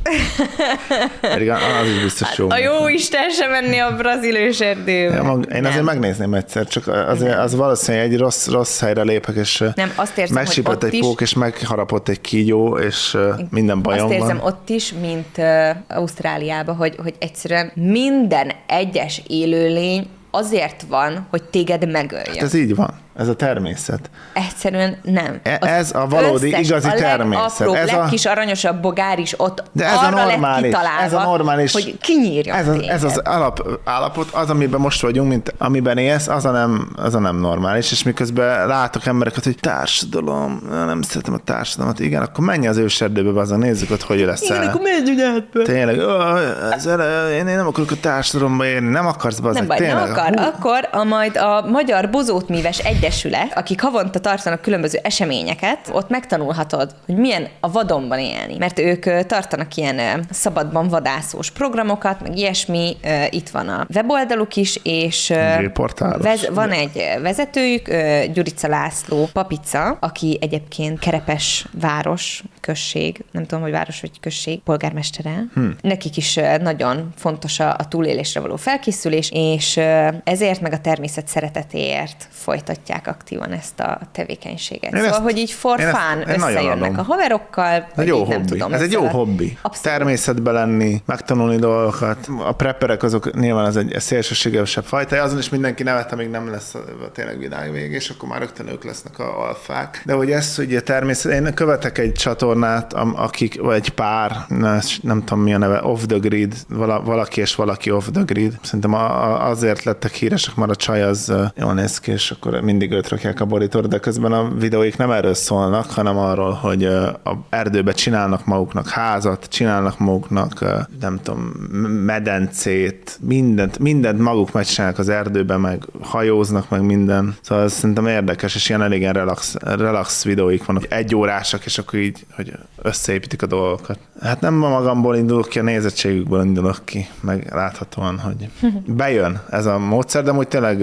Pedig az is biztos jó. A jó Isten sem menné a brazil őserdőbe. Ja, mag, én nem. azért megnézném egyszer, csak azért, az valószínűleg egy rossz, rossz helyre lépek, és nem, azt érzem, megsipott egy is, pók, és megharapott egy kígyó, és minden bajom van. Azt érzem van. ott is, mint uh, Ausztráliában, hogy, hogy egyszerűen minden egyes élőlény azért van, hogy téged megöljön. Hát ez így van. Ez a természet. Egyszerűen nem. Az ez a valódi, összes, igazi a természet. Legapróbb, ez a legkis aranyosabb bogár is ott de ez arra a normális, lett kitalálva, ez a normális, hogy kinyírja ez, a, ez az alap állapot, az, amiben most vagyunk, mint amiben élsz, az a nem, az a nem normális, és miközben látok embereket, hogy társadalom, nem szeretem a társadalmat, igen, akkor menj az őserdőbe, azon nézzük ott, hogy lesz el. Igen, akkor menj átbe. Tényleg, ez ele, én nem akarok a társadalomba érni, nem akarsz be Nem baj, nem akar. Akkor a majd a Magyar Bozótműves Egyesület, akik havonta tartanak különböző eseményeket, ott megtanulhatod, hogy milyen a vadonban élni. Mert ők tartanak ilyen szabadban vadászós programokat, meg ilyesmi. Itt van a weboldaluk is, és vez, van egy vezetőjük, Gyurica László Papica, aki egyébként Kerepes város, község, nem tudom, hogy város vagy község, polgármestere. Hm. Nekik is nagyon fontos a, a túlélésre való felkészülés, és ezért meg a természet szeretetéért folytatják aktívan ezt a tevékenységet. Én szóval, ezt, hogy így for fun összejönnek a haverokkal, vagy jó így nem hobbi. tudom. Ez egy jó hobbi. Abszolút. Természetben lenni, megtanulni dolgokat. A prepperek azok nyilván az egy szélsőségesebb fajta, azon is mindenki nevet, amíg nem lesz a tényleg világvég, és akkor már rögtön ők lesznek a alfák. De hogy ez ugye természet, én követek egy csatornát, akik, vagy egy pár, nem tudom mi a neve, off the grid, vala, valaki és valaki off the grid. Szerintem azért lettek híresek, mert a csaj az jól néz ki, és akkor mindig őt rakják a borítóra, de közben a videóik nem erről szólnak, hanem arról, hogy a erdőbe csinálnak maguknak házat, csinálnak maguknak, nem tudom, medencét, mindent, mindent maguk megcsinálnak az erdőben, meg hajóznak, meg minden. Szóval ez szerintem érdekes, és ilyen elég relax, relax videóik vannak, egy órásak, és akkor így, hogy összeépítik a dolgokat. Hát nem magamból indulok ki, a nézettségükből indulok ki, meg láthatóan, hogy bejön ez a módszer, de úgy tényleg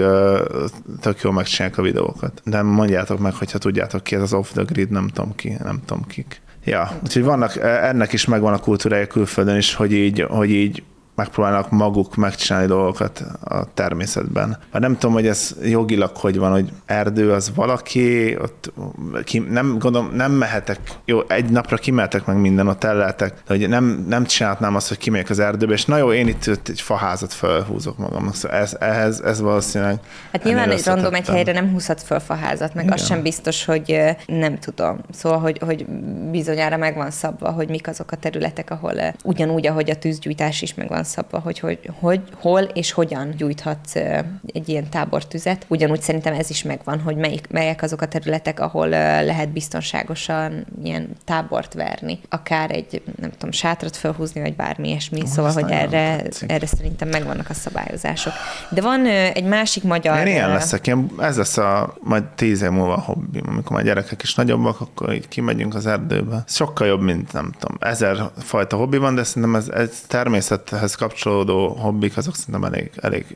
tök jól megcsinálják a videókat. De mondjátok meg, hogyha tudjátok ki, ez az off the grid, nem tudom ki, nem tudom kik. Ja, úgyhogy vannak, ennek is megvan a kultúrája külföldön is, hogy így, hogy így megpróbálnak maguk megcsinálni dolgokat a természetben. Már nem tudom, hogy ez jogilag hogy van, hogy erdő az valaki, ott ki, nem gondolom, nem mehetek, jó, egy napra kimehetek meg minden, ott el lehetek, de hogy nem, nem csinálhatnám azt, hogy kimegyek az erdőbe, és na jó, én itt egy faházat felhúzok magamnak, szóval ez, ehhez, ez valószínűleg... Hát nyilván egy random egy helyre nem húzhat föl faházat, meg igen. Az sem biztos, hogy nem tudom. Szóval, hogy, hogy bizonyára meg van szabva, hogy mik azok a területek, ahol ugyanúgy, ahogy a tűzgyújtás is meg van szabva, hogy, hogy, hogy hol és hogyan gyújthatsz egy ilyen tábortüzet. Ugyanúgy szerintem ez is megvan, hogy melyik, melyek azok a területek, ahol lehet biztonságosan ilyen tábort verni. Akár egy, nem tudom, sátrat felhúzni, vagy bármi ilyesmi. Oh, szóval, hogy erre, erre szerintem megvannak a szabályozások. De van egy másik magyar... Én ilyen leszek, én, ez lesz a majd tíz év múlva a hobbim. Amikor már gyerekek is nagyobbak, akkor így kimegyünk az erdőbe. Ez sokkal jobb, mint nem tudom, ezer fajta hobbi van, de szerintem ez, ez természethez kapcsolódó hobbik, azok szerintem elég, elég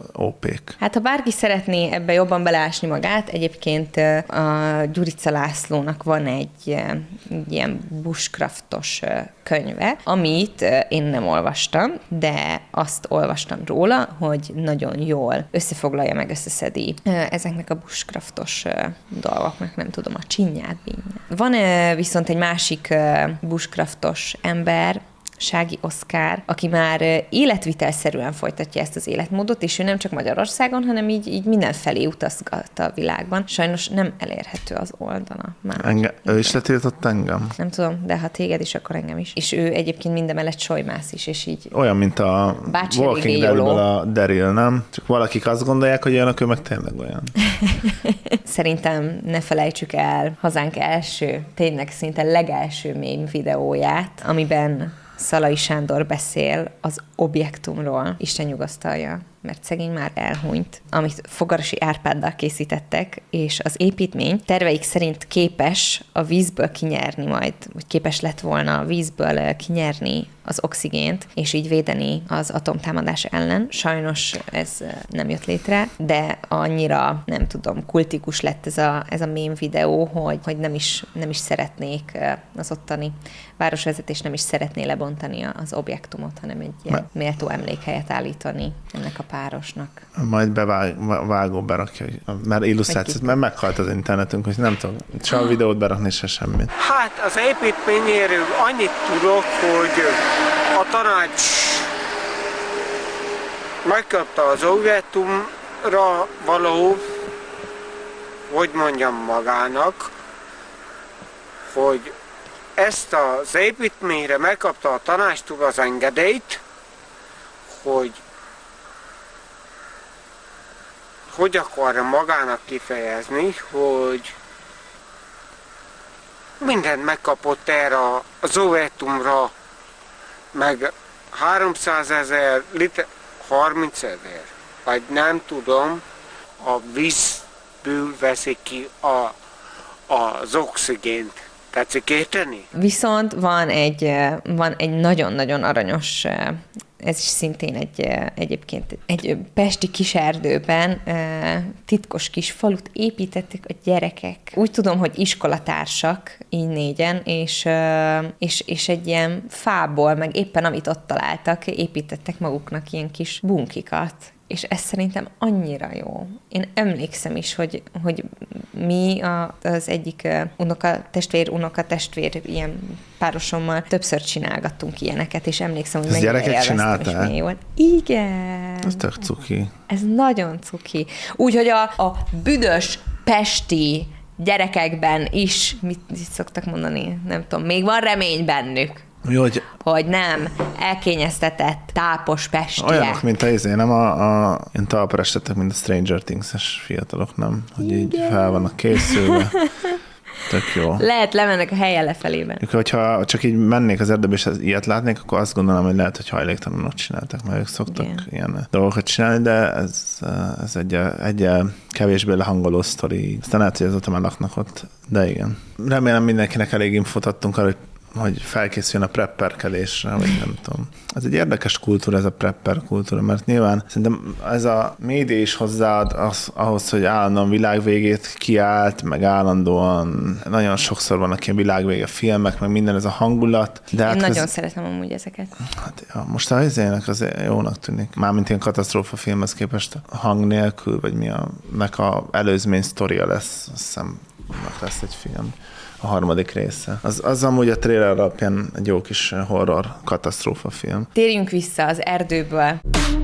ópék. Hát ha bárki szeretné ebbe jobban beleásni magát, egyébként a Gyurica Lászlónak van egy, egy ilyen bushcraftos könyve, amit én nem olvastam, de azt olvastam róla, hogy nagyon jól összefoglalja meg, összeszedi ezeknek a bushcraftos dolgoknak, nem tudom, a csinyát, bínyát. Van viszont egy másik bushcraftos ember, Sági Oszkár, aki már életvitelszerűen folytatja ezt az életmódot, és ő nem csak Magyarországon, hanem így, így mindenfelé utazgatta a világban. Sajnos nem elérhető az oldala már. Enge, ő is letiltott engem? Nem tudom, de ha téged is, akkor engem is. És ő egyébként mindemellett solymász is, és így... Olyan, mint a Walking Deadből a Daryl, nem? Csak valakik azt gondolják, hogy olyanok, ő meg tényleg olyan. Szerintem ne felejtsük el hazánk első, tényleg szinte legelső meme videóját, amiben Szalai Sándor beszél az objektumról, Isten nyugasztalja mert szegény már elhunyt, amit Fogarasi Árpáddal készítettek, és az építmény terveik szerint képes a vízből kinyerni majd, vagy képes lett volna a vízből kinyerni az oxigént, és így védeni az atomtámadás ellen. Sajnos ez nem jött létre, de annyira, nem tudom, kultikus lett ez a, ez a mém videó, hogy, hogy nem, is, nem is szeretnék az ottani városvezetés nem is szeretné lebontani az objektumot, hanem egy ilyen méltó emlékhelyet állítani ennek a párosnak. Majd bevágó berakja, mert illusztrációt, mert meghalt az internetünk, hogy nem tudom, se a videót berakni, se semmit. Hát az építményéről annyit tudok, hogy a tanács megkapta az objektumra való, hogy mondjam magának, hogy ezt az építményre megkapta a tanácstól az engedélyt, hogy hogy akarja magának kifejezni, hogy mindent megkapott erre az objektumra, meg háromszázezer liter, harmincezer, vagy nem tudom, a vízből veszik ki a, az oxigént. Tetszik érteni? Viszont van egy, van egy nagyon-nagyon aranyos, ez is szintén egy, egyébként egy pesti kiserdőben titkos kis falut építettek a gyerekek. Úgy tudom, hogy iskolatársak, így négyen, és, és, és egy ilyen fából, meg éppen amit ott találtak, építettek maguknak ilyen kis bunkikat. És ez szerintem annyira jó. Én emlékszem is, hogy, hogy mi a, az egyik unoka, testvér, unoka, testvér ilyen párosommal többször csinálgattunk ilyeneket, és emlékszem, hogy mennyire élveztem, és milyen volt. Igen. Ez tök cuki. Ez nagyon cuki. Úgyhogy a, a büdös pesti gyerekekben is, mit, mit szoktak mondani, nem tudom, még van remény bennük. Jó, hogy... hogy nem elkényeztetett, tápos pestiek. Olyanok, mint a izé, nem a, a ilyen talpra estettek, mint a Stranger Things-es fiatalok, nem? Hogy igen. Így fel vannak készülve. Tök jó. Lehet, lemennek a helyen lefelében. Hogyha csak így mennék az erdőbe, és ilyet látnék, akkor azt gondolom, hogy lehet, hogy hajléktalanok csináltak, mert ők szoktak igen. ilyen dolgokat csinálni, de ez, ez egy, egy kevésbé lehangoló sztori. Aztán lehet, hogy azóta már laknak ott, de igen. Remélem mindenkinek elég infót adtunk arra, hogy hogy felkészüljön a prepperkedésre, vagy nem tudom. Ez egy érdekes kultúra, ez a prepper kultúra, mert nyilván szerintem ez a média is hozzáad az, ahhoz, hogy állandóan világvégét kiállt, meg állandóan nagyon sokszor vannak ilyen világvége filmek, meg minden ez a hangulat. De Én hát nagyon ez, szeretem amúgy ezeket. Hát ja, most az izének az jónak tűnik. Mármint ilyen katasztrófa filmhez képest a hang nélkül, vagy mi a, meg a előzmény sztoria lesz, azt hiszem, lesz egy film. A harmadik része. Az, az amúgy a trailer alapján egy jó kis horror katasztrófa film. Térjünk vissza az erdőből.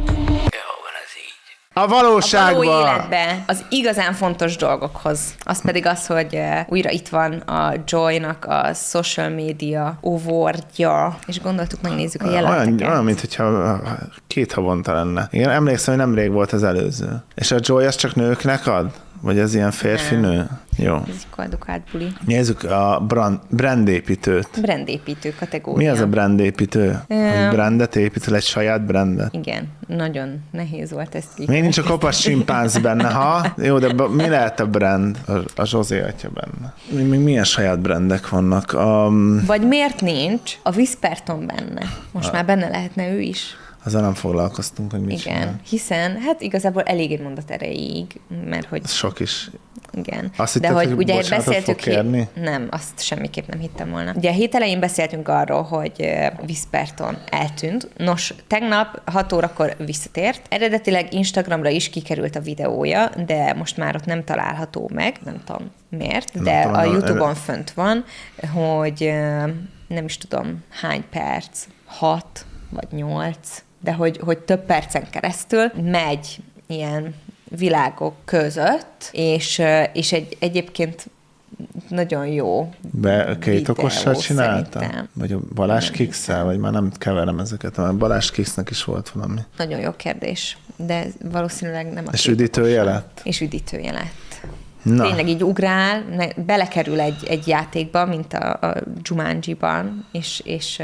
A valóságba! A való életbe, az igazán fontos dolgokhoz. Az pedig az, hogy újra itt van a Joy-nak a social media óvordja, és gondoltuk, megnézzük a jelenteket. Olyan, olyan, mint hogyha két havonta lenne. Igen, emlékszem, hogy nemrég volt az előző. És a Joy az csak nőknek ad? Vagy ez ilyen férfi-nő? Jó. Ez egy koedukált buli. Nézzük a brand, brandépítőt. Brandépítő kategória. Mi az a brandépítő? Um, hogy brandet építel, egy saját brandet? Igen, nagyon nehéz volt ezt így. Még nincs a kopasz csimpánz benne, ha? Jó, de mi lehet a brand? A, a Zsozé atya benne. Még, még milyen saját brandek vannak? Um, Vagy miért nincs a Whisperton benne? Most a... már benne lehetne ő is. Azzal nem foglalkoztunk, hogy mit igen, csinál. Hiszen hát igazából elég egy mondat erejéig, mert hogy... Ez sok is. Igen. Azt de hittem, hogy, hogy ugye beszéltük ki... Nem, azt semmiképp nem hittem volna. Ugye a hét elején beszéltünk arról, hogy Whisperton eltűnt. Nos, tegnap hat órakor visszatért. Eredetileg Instagramra is kikerült a videója, de most már ott nem található meg. Nem tudom miért, de nem a YouTube-on el... fönt van, hogy nem is tudom hány perc, hat vagy nyolc, de hogy, hogy több percen keresztül megy ilyen világok között, és, és egy, egyébként nagyon jó Be két okossal csinálta? Szerintem. Vagy a Balázs Kikszel? Vagy már nem keverem ezeket, mert Balázs Kiksnek is volt valami. Nagyon jó kérdés, de valószínűleg nem a És üdítője lett? És üdítője lett. Na. Tényleg így ugrál, belekerül egy, egy játékba, mint a, a Jumanji-ban, és, és,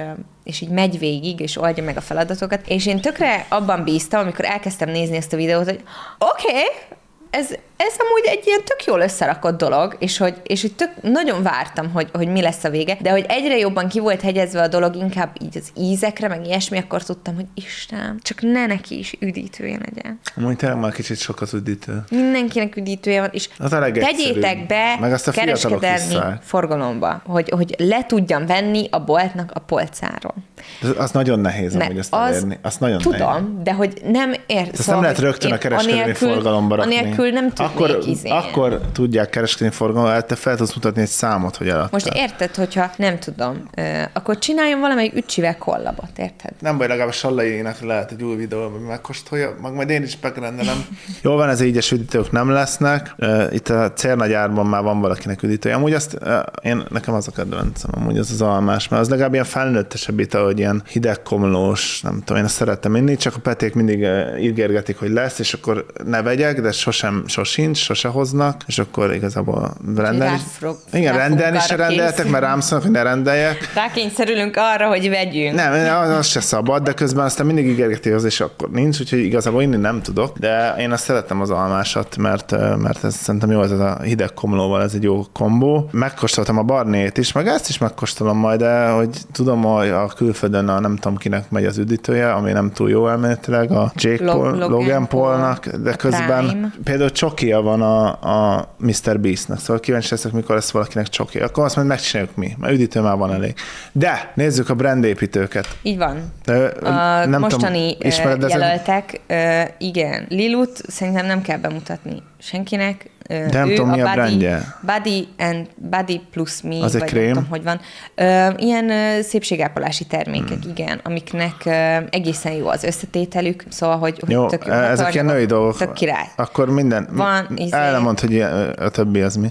és így megy végig, és oldja meg a feladatokat, és én tökre abban bíztam, amikor elkezdtem nézni ezt a videót, hogy oké, okay, ez, ez amúgy egy ilyen tök jól összerakott dolog, és hogy, és hogy tök, nagyon vártam, hogy, hogy mi lesz a vége, de hogy egyre jobban ki volt hegyezve a dolog, inkább így az ízekre, meg ilyesmi, akkor tudtam, hogy Istenem, csak ne neki is üdítője legyen. Amúgy tényleg már kicsit sok az üdítő. Mindenkinek üdítője van, és az a tegyétek be meg azt a kereskedelmi forgalomba, hogy, hogy le tudjam venni a boltnak a polcáról. Az, az nagyon nehéz, amúgy azt az, elérni. Azt nagyon tudom, nehéz. de hogy nem ért. Ezt szóval nem lehet rögtön a kereskedelmi anélkül, forgalomba rakni. Anélkül nem tudnék akkor, izélni. akkor tudják kereskedelmi forgalomba, te fel tudsz mutatni egy számot, hogy eladtál. Most érted, hogyha nem tudom, akkor csináljon valamelyik ücsivel kollabot, érted? Nem baj, legalább a Sallaiének lehet egy új videó, hogy megkóstolja, meg majd én is megrendelem. Jól van, ez ígyes üdítők nem lesznek. Itt a cérnagyárban már van valakinek üdítője. Amúgy azt, én, nekem az a kedvencem, amúgy az az almás, mert az legalább ilyen felnőttesebb itt, ahogy ilyen hidegkomlós, nem tudom, én ezt szeretem inni, csak a Peték mindig ígérgetik, hogy lesz, és akkor ne vegyek, de sosem, sosincs, sose hoznak, és akkor igazából rendelni. Ráfrog, igen, rendelni se rendeltek, mert rám szólnak, hogy ne rendeljek. Rákényszerülünk arra, hogy vegyünk. Nem, az, az se szabad, de közben aztán mindig ígérgeti az, és akkor nincs, úgyhogy igazából inni nem tudok, de én azt szeretem az almásat, mert, mert ez szerintem jó, ez a hideg komlóval, ez egy jó kombó. Megkóstoltam a barnét is, meg ezt is megkóstolom majd, de hogy tudom, hogy a külföldön a nem tudom kinek megy az üdítője, ami nem túl jó elméletileg, a Jake Paul, Logan, Logan Paulnak, de közben Prime. Például csokia van a, a miszter Beastnek, szóval kíváncsi leszek, mikor lesz valakinek csokia. Akkor azt majd megcsináljuk mi, mert üdítő már van elég. De nézzük a brandépítőket. Így van. De, a nem mostani tudom, jelöltek, uh, igen, Lilut szerintem nem kell bemutatni senkinek. De nem tudom, mi a, a brandje. Body and Body plus Me, az vagy egy krém? Nem tudom, hogy van. Uh, ilyen uh, szépségápolási termékek, hmm. igen, amiknek uh, egészen jó az összetételük, szóval, hogy, hogy jó, tök jó. Ezek ilyen női dolgok. Tök király. Akkor minden. Van, izé... El nem mondd, hogy a többi az mi.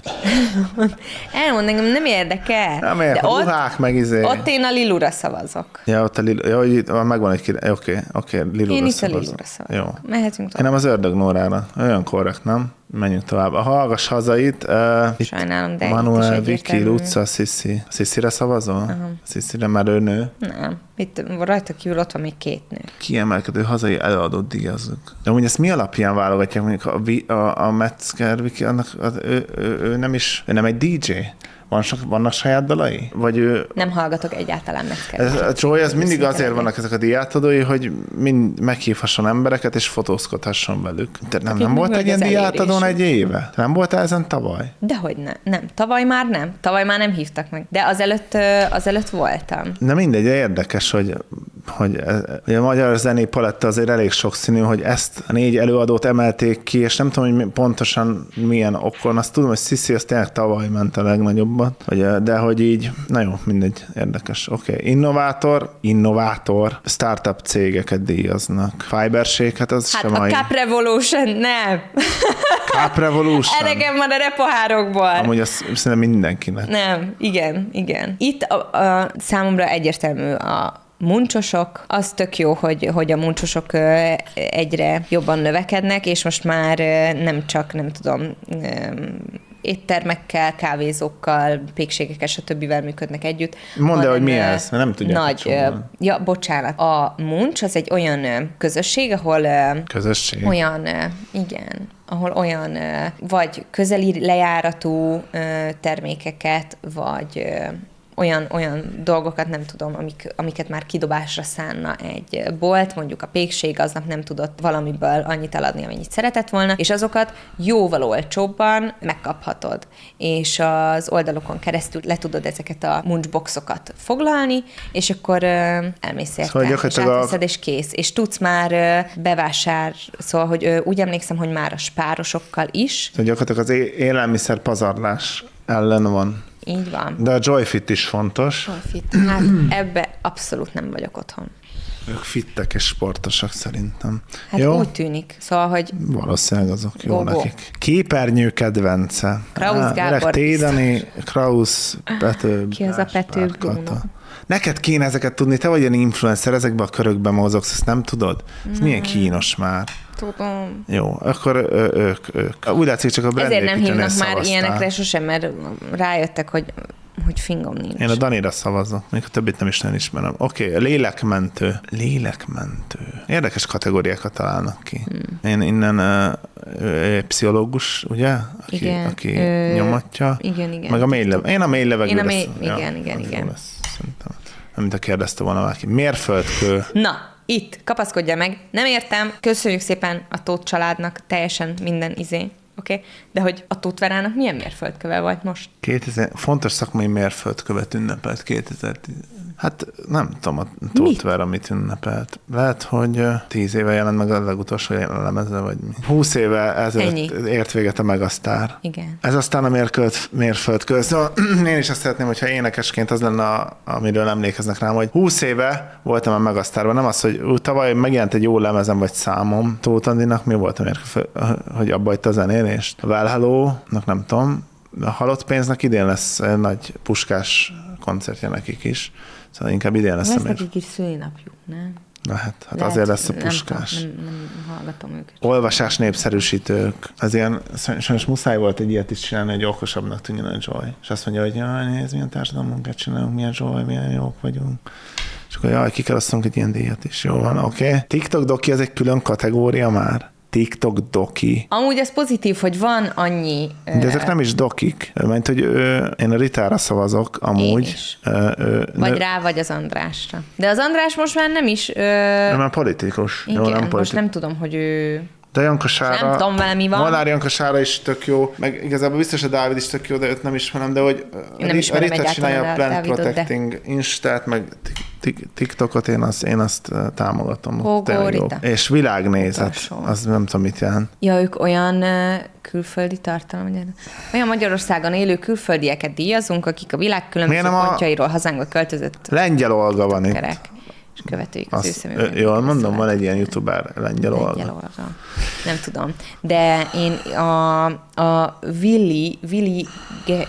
Elmond, engem nem érdekel. Nem érdekel, ruhák meg izé. Ott én a Lilura szavazok. Ja, ott a Lilu, ja, hogy megvan egy király. Oké, okay, oké, okay, Lilura én szavazok. Én itt a Lilura szavazok. Jó. Mehetünk tovább. Én nem az Ördög Nórára. Olyan korrekt, nem? Menjünk tovább. A Hallgass hazait. Uh, Sajnálom, de Manuel, Viki, Luca, Sissi. Sissire szavazol? Uh-huh. Sissire, mert ő nő? Nem. Itt rajta kívül ott van még két nő. Kiemelkedő hazai előadót díjazzuk. De amúgy ezt mi alapján válogatják? Mondjuk a, a, a Metzger, Viki, annak, az, ő, ő, ő, nem is, ő nem egy dé dzsé? Van, vannak saját dalai? Vagy ő... Nem hallgatok egyáltalán Metzger. Ez, a Joy, ez mindig azért vannak ezek a díjátadói, hogy mind meghívhasson embereket, és fotózkodhasson velük. Te nem, nem volt egy ilyen díjátadón egy éve? Nem voltál ezen tavaly? Dehogy ne. Nem. Tavaly már nem. Tavaly már nem hívtak meg. De azelőtt, azelőtt voltam. Na mindegy, érdekes, hogy, hogy, hogy a magyar zenei paletta azért elég sokszínű, hogy ezt a négy előadót emelték ki, és nem tudom, hogy pontosan milyen okon. Azt tudom, hogy Sissi az tényleg tavaly ment a legnagyobb. De hogy így, na jó, mindegy, érdekes. Oké, okay. Innovátor, innovátor, startup cégeket díjaznak. Fiberség, hát az hát sem a mai... Cup Revolution, nem. Cup Revolution? Eregem van a repohárokból. Amúgy azt szerintem mindenkinek. Nem, igen, igen. Itt a, a, számomra egyértelmű a muncsosok, az tök jó, hogy, hogy a muncsosok egyre jobban növekednek, és most már nem csak, nem tudom, éttermekkel, kávézókkal, pékségekkel, stb. Működnek együtt. Mondd el, hogy mi ez, mert nem tudják. Nagy, ja, bocsánat. A muncs az egy olyan közösség, ahol közösség. olyan, igen, ahol olyan vagy közeli lejáratú termékeket, vagy olyan, olyan dolgokat, nem tudom, amik, amiket már kidobásra szánna egy bolt, mondjuk a pékség aznap nem tudott valamiből annyit eladni, amennyit szeretett volna, és azokat jóval olcsóbban megkaphatod. És az oldalokon keresztül le tudod ezeket a munchboxokat foglalni, és akkor uh, elmész érte, szóval és átveszed, a... és kész. És tudsz már uh, bevásár, szóval, hogy uh, úgy emlékszem, hogy már a spárosokkal is. Szóval gyakorlatilag az élelmiszer pazarlás ellen van. Így van. De a Joyfit is fontos. Joyfit. Hát ebbe abszolút nem vagyok otthon. Ők fittek és sportosak szerintem. Hát jó? Úgy tűnik. Szóval, hogy... Valószínűleg azok jó go, go. nekik. Képernyő kedvence. Krausz Gábor. Tédani, Krausz, Pető. Ki az a Pető Bruno? Neked kéne ezeket tudni, te vagy ilyen influencer, ezekben a körökben mozogsz, ezt nem tudod? Ez mm. milyen kínos már. Tudom. Jó, akkor ő, ők, ők. Úgy látszik, csak a brand ezért nem hívnak szavaztál. Már ilyenekre sosem, mert rájöttek, hogy, hogy fingom nincs. Én a Danira szavazok, még a többit nem is nagyon ismerem. Oké, okay, lélekmentő. Lélekmentő. Érdekes kategóriákat találnak ki. Hmm. Én innen uh, pszichológus, ugye? Aki, igen, aki ö, nyomatja. Igen, igen. Meg a mély levegő. Én a mély levegő. Én a mély, lesz. igen, ja, igen, igen. Lesz, szerintem. Nem, mint a kérdezte volna valaki. Mérföldkő. Na, itt, kapaszkodja meg. Nem értem, köszönjük szépen a Tóth családnak teljesen minden izé. Oké, okay. De hogy a Tóth Verának milyen mérföldköve volt most? kétezer Fontos szakmai mérföldkövet ünnepelt kétezer-tíz. Hát nem tudom, a Tóth Vera mit ünnepelt. Lehet, hogy tíz éve jelent meg a legutolsó lemeze, vagy mi. Húsz éve ezelőtt ért véget a Megasztár. Igen. Ez aztán a mérföldkő. Szóval én is azt szeretném, hogyha énekesként az lenne, a, amiről emlékeznek rám, hogy húsz éve voltam a Megasztárban. Nem az, hogy tavaly megjelent egy jó lemezem, vagy számom. Tóth Andinak mi volt a mérföld, hogy abba hagyta a zenélést? A Well Hello-nak nem tudom. A Halott pénznek idén lesz egy nagy puskás koncertje nekik is. Szóval inkább idén lesz. Lesz nekik is szülinapjuk, nem? Lehet, hát Lehet, azért lesz a puskás. Nem, nem, nem hallgatom őket. Olvasás népszerűsítők. Ez ilyen, sajnos muszáj volt egy ilyet is csinálni, hogy okosabbnak tűnjön a Joy. És azt mondja, hogy jaj, nézd, milyen társadalmunkat csinálunk, milyen Joy, milyen jók vagyunk. És akkor jaj, ki kell osztunk egy ilyen díjat is. Jó van, oké. Okay. TikTok doki, ez egy külön kategória már. TikTok doki. Amúgy ez pozitív, hogy van annyi... De ezek nem is dokik. Mert hogy ö, én a Ritára szavazok, amúgy. Én is. Ö, ö, vagy nő... rá, vagy az Andrásra. De az András most már nem is... Ö... Nem, már politikus. Igen, Jó, nem most politik... nem tudom, hogy ő... De Janka Sára, nem tudom vele mi van. Molnár Janka Sára is tök jó, meg igazából biztos a Dávid is tök jó, de őt nem ismerem, de hogy nem a Rita csinálja a Plant Dávidot, Protecting de... Instát, meg TikTokot, én azt, én azt támogatom. Hógó Rita. És világnézet, Utolsó. az nem tudom, mit jelent. Ja, ők olyan uh, külföldi tartalom, olyan Magyarországon élő külföldieket díjazunk, akik a világ különböző pontjairól a... hazánkba költözött. Lengyel Olga van itt. Kerek. És követőik az ő szemében. Jól mondom, van egy ilyen youtuber, Lengyel Olga. Lengyel Olga. Nem tudom. De én a, a Willy, Willy Ge-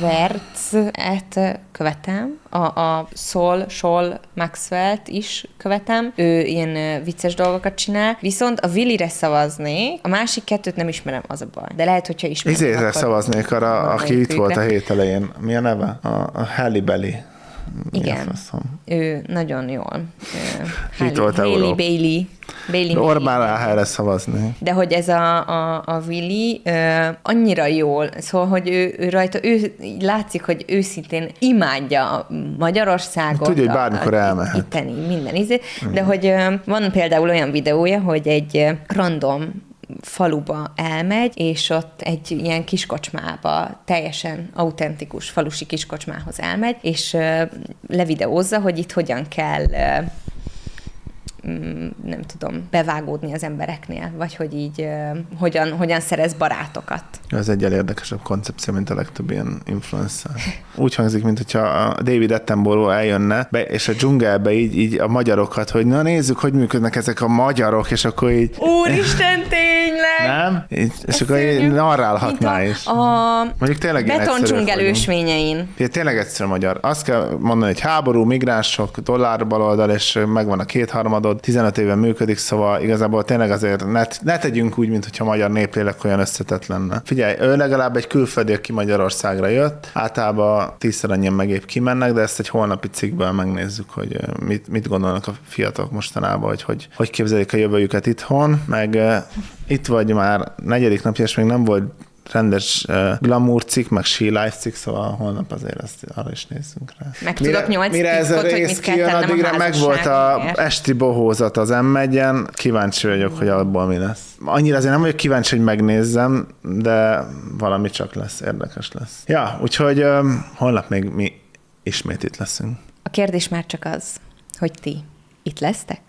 Gewertz-et követem, a, a Sol, Sol Maxwell-t is követem, ő ilyen vicces dolgokat csinál, viszont a Willyre szavaznék, a másik kettőt nem ismerem, az a baj. De lehet, hogyha ismerem. Izére szavaznék arra, aki itt volt a hét elején. Mi a neve? A, a Halle Belly. Igen, ő nagyon jól. Itt volt Hailey Bailey. Bailey Orbán helyre szavazni. De hogy ez a, a, a Willy uh, annyira jól, szóval, hogy ő, ő rajta, ő látszik, hogy őszintén imádja Magyarországot. Tudja, hogy bármikor elmehet. Itteni, minden izé. De hogy uh, van például olyan videója, hogy egy random faluba elmegy, és ott egy ilyen kiskocsmába, teljesen autentikus falusi kiskocsmához elmegy, és uh, levideózza, hogy itt hogyan kell uh, nem tudom, bevágódni az embereknél, vagy hogy így uh, hogyan, hogyan szerez barátokat. Ez egy érdekesebb koncepció, mint a legtöbb ilyen influencer. Úgy hangzik, mint hogyha a David Attenborough eljönne, be, és a dzsungelbe így, így a magyarokat, hogy na nézzük, hogy működnek ezek a magyarok, és akkor így... Úristen, tényleg! Nem? Így, és akkor így narrálhatná is. A mondjuk tényleg beton dzsungel ősvényein. Tényleg egyszerű magyar. Azt kell mondani, hogy háború, migránsok, dollár baloldal, és megvan a kétharmadod, tizenöt éven működik, szóval igazából tényleg azért ne, ne tegyünk úgy, mintha magyar néplélek olyan összetett lenne. Figyelj, ő legalább egy külföldi, aki Magyarországra jött, általában tízszer annyian megépp kimennek, de ezt egy holnapi cikkből megnézzük, hogy mit, mit gondolnak a fiatalok mostanában, hogy, hogy hogy képzelik a jövőjüket itthon, meg uh, itt vagy már negyedik napja, és még nem volt rendes uh, glamour cikk, meg she life cikk, szóval holnap azért ezt arra is nézzünk rá. Meg mire, tudok nyolc mire ez a rész kijön, addigra meg volt a esti bohózat az em egyen, kíváncsi vagyok, hogy abból mi lesz. Annyira azért nem vagyok kíváncsi, hogy megnézzem, de valami csak lesz, érdekes lesz. Ja, úgyhogy um, holnap még mi ismét itt leszünk. A kérdés már csak az, hogy ti itt lesztek?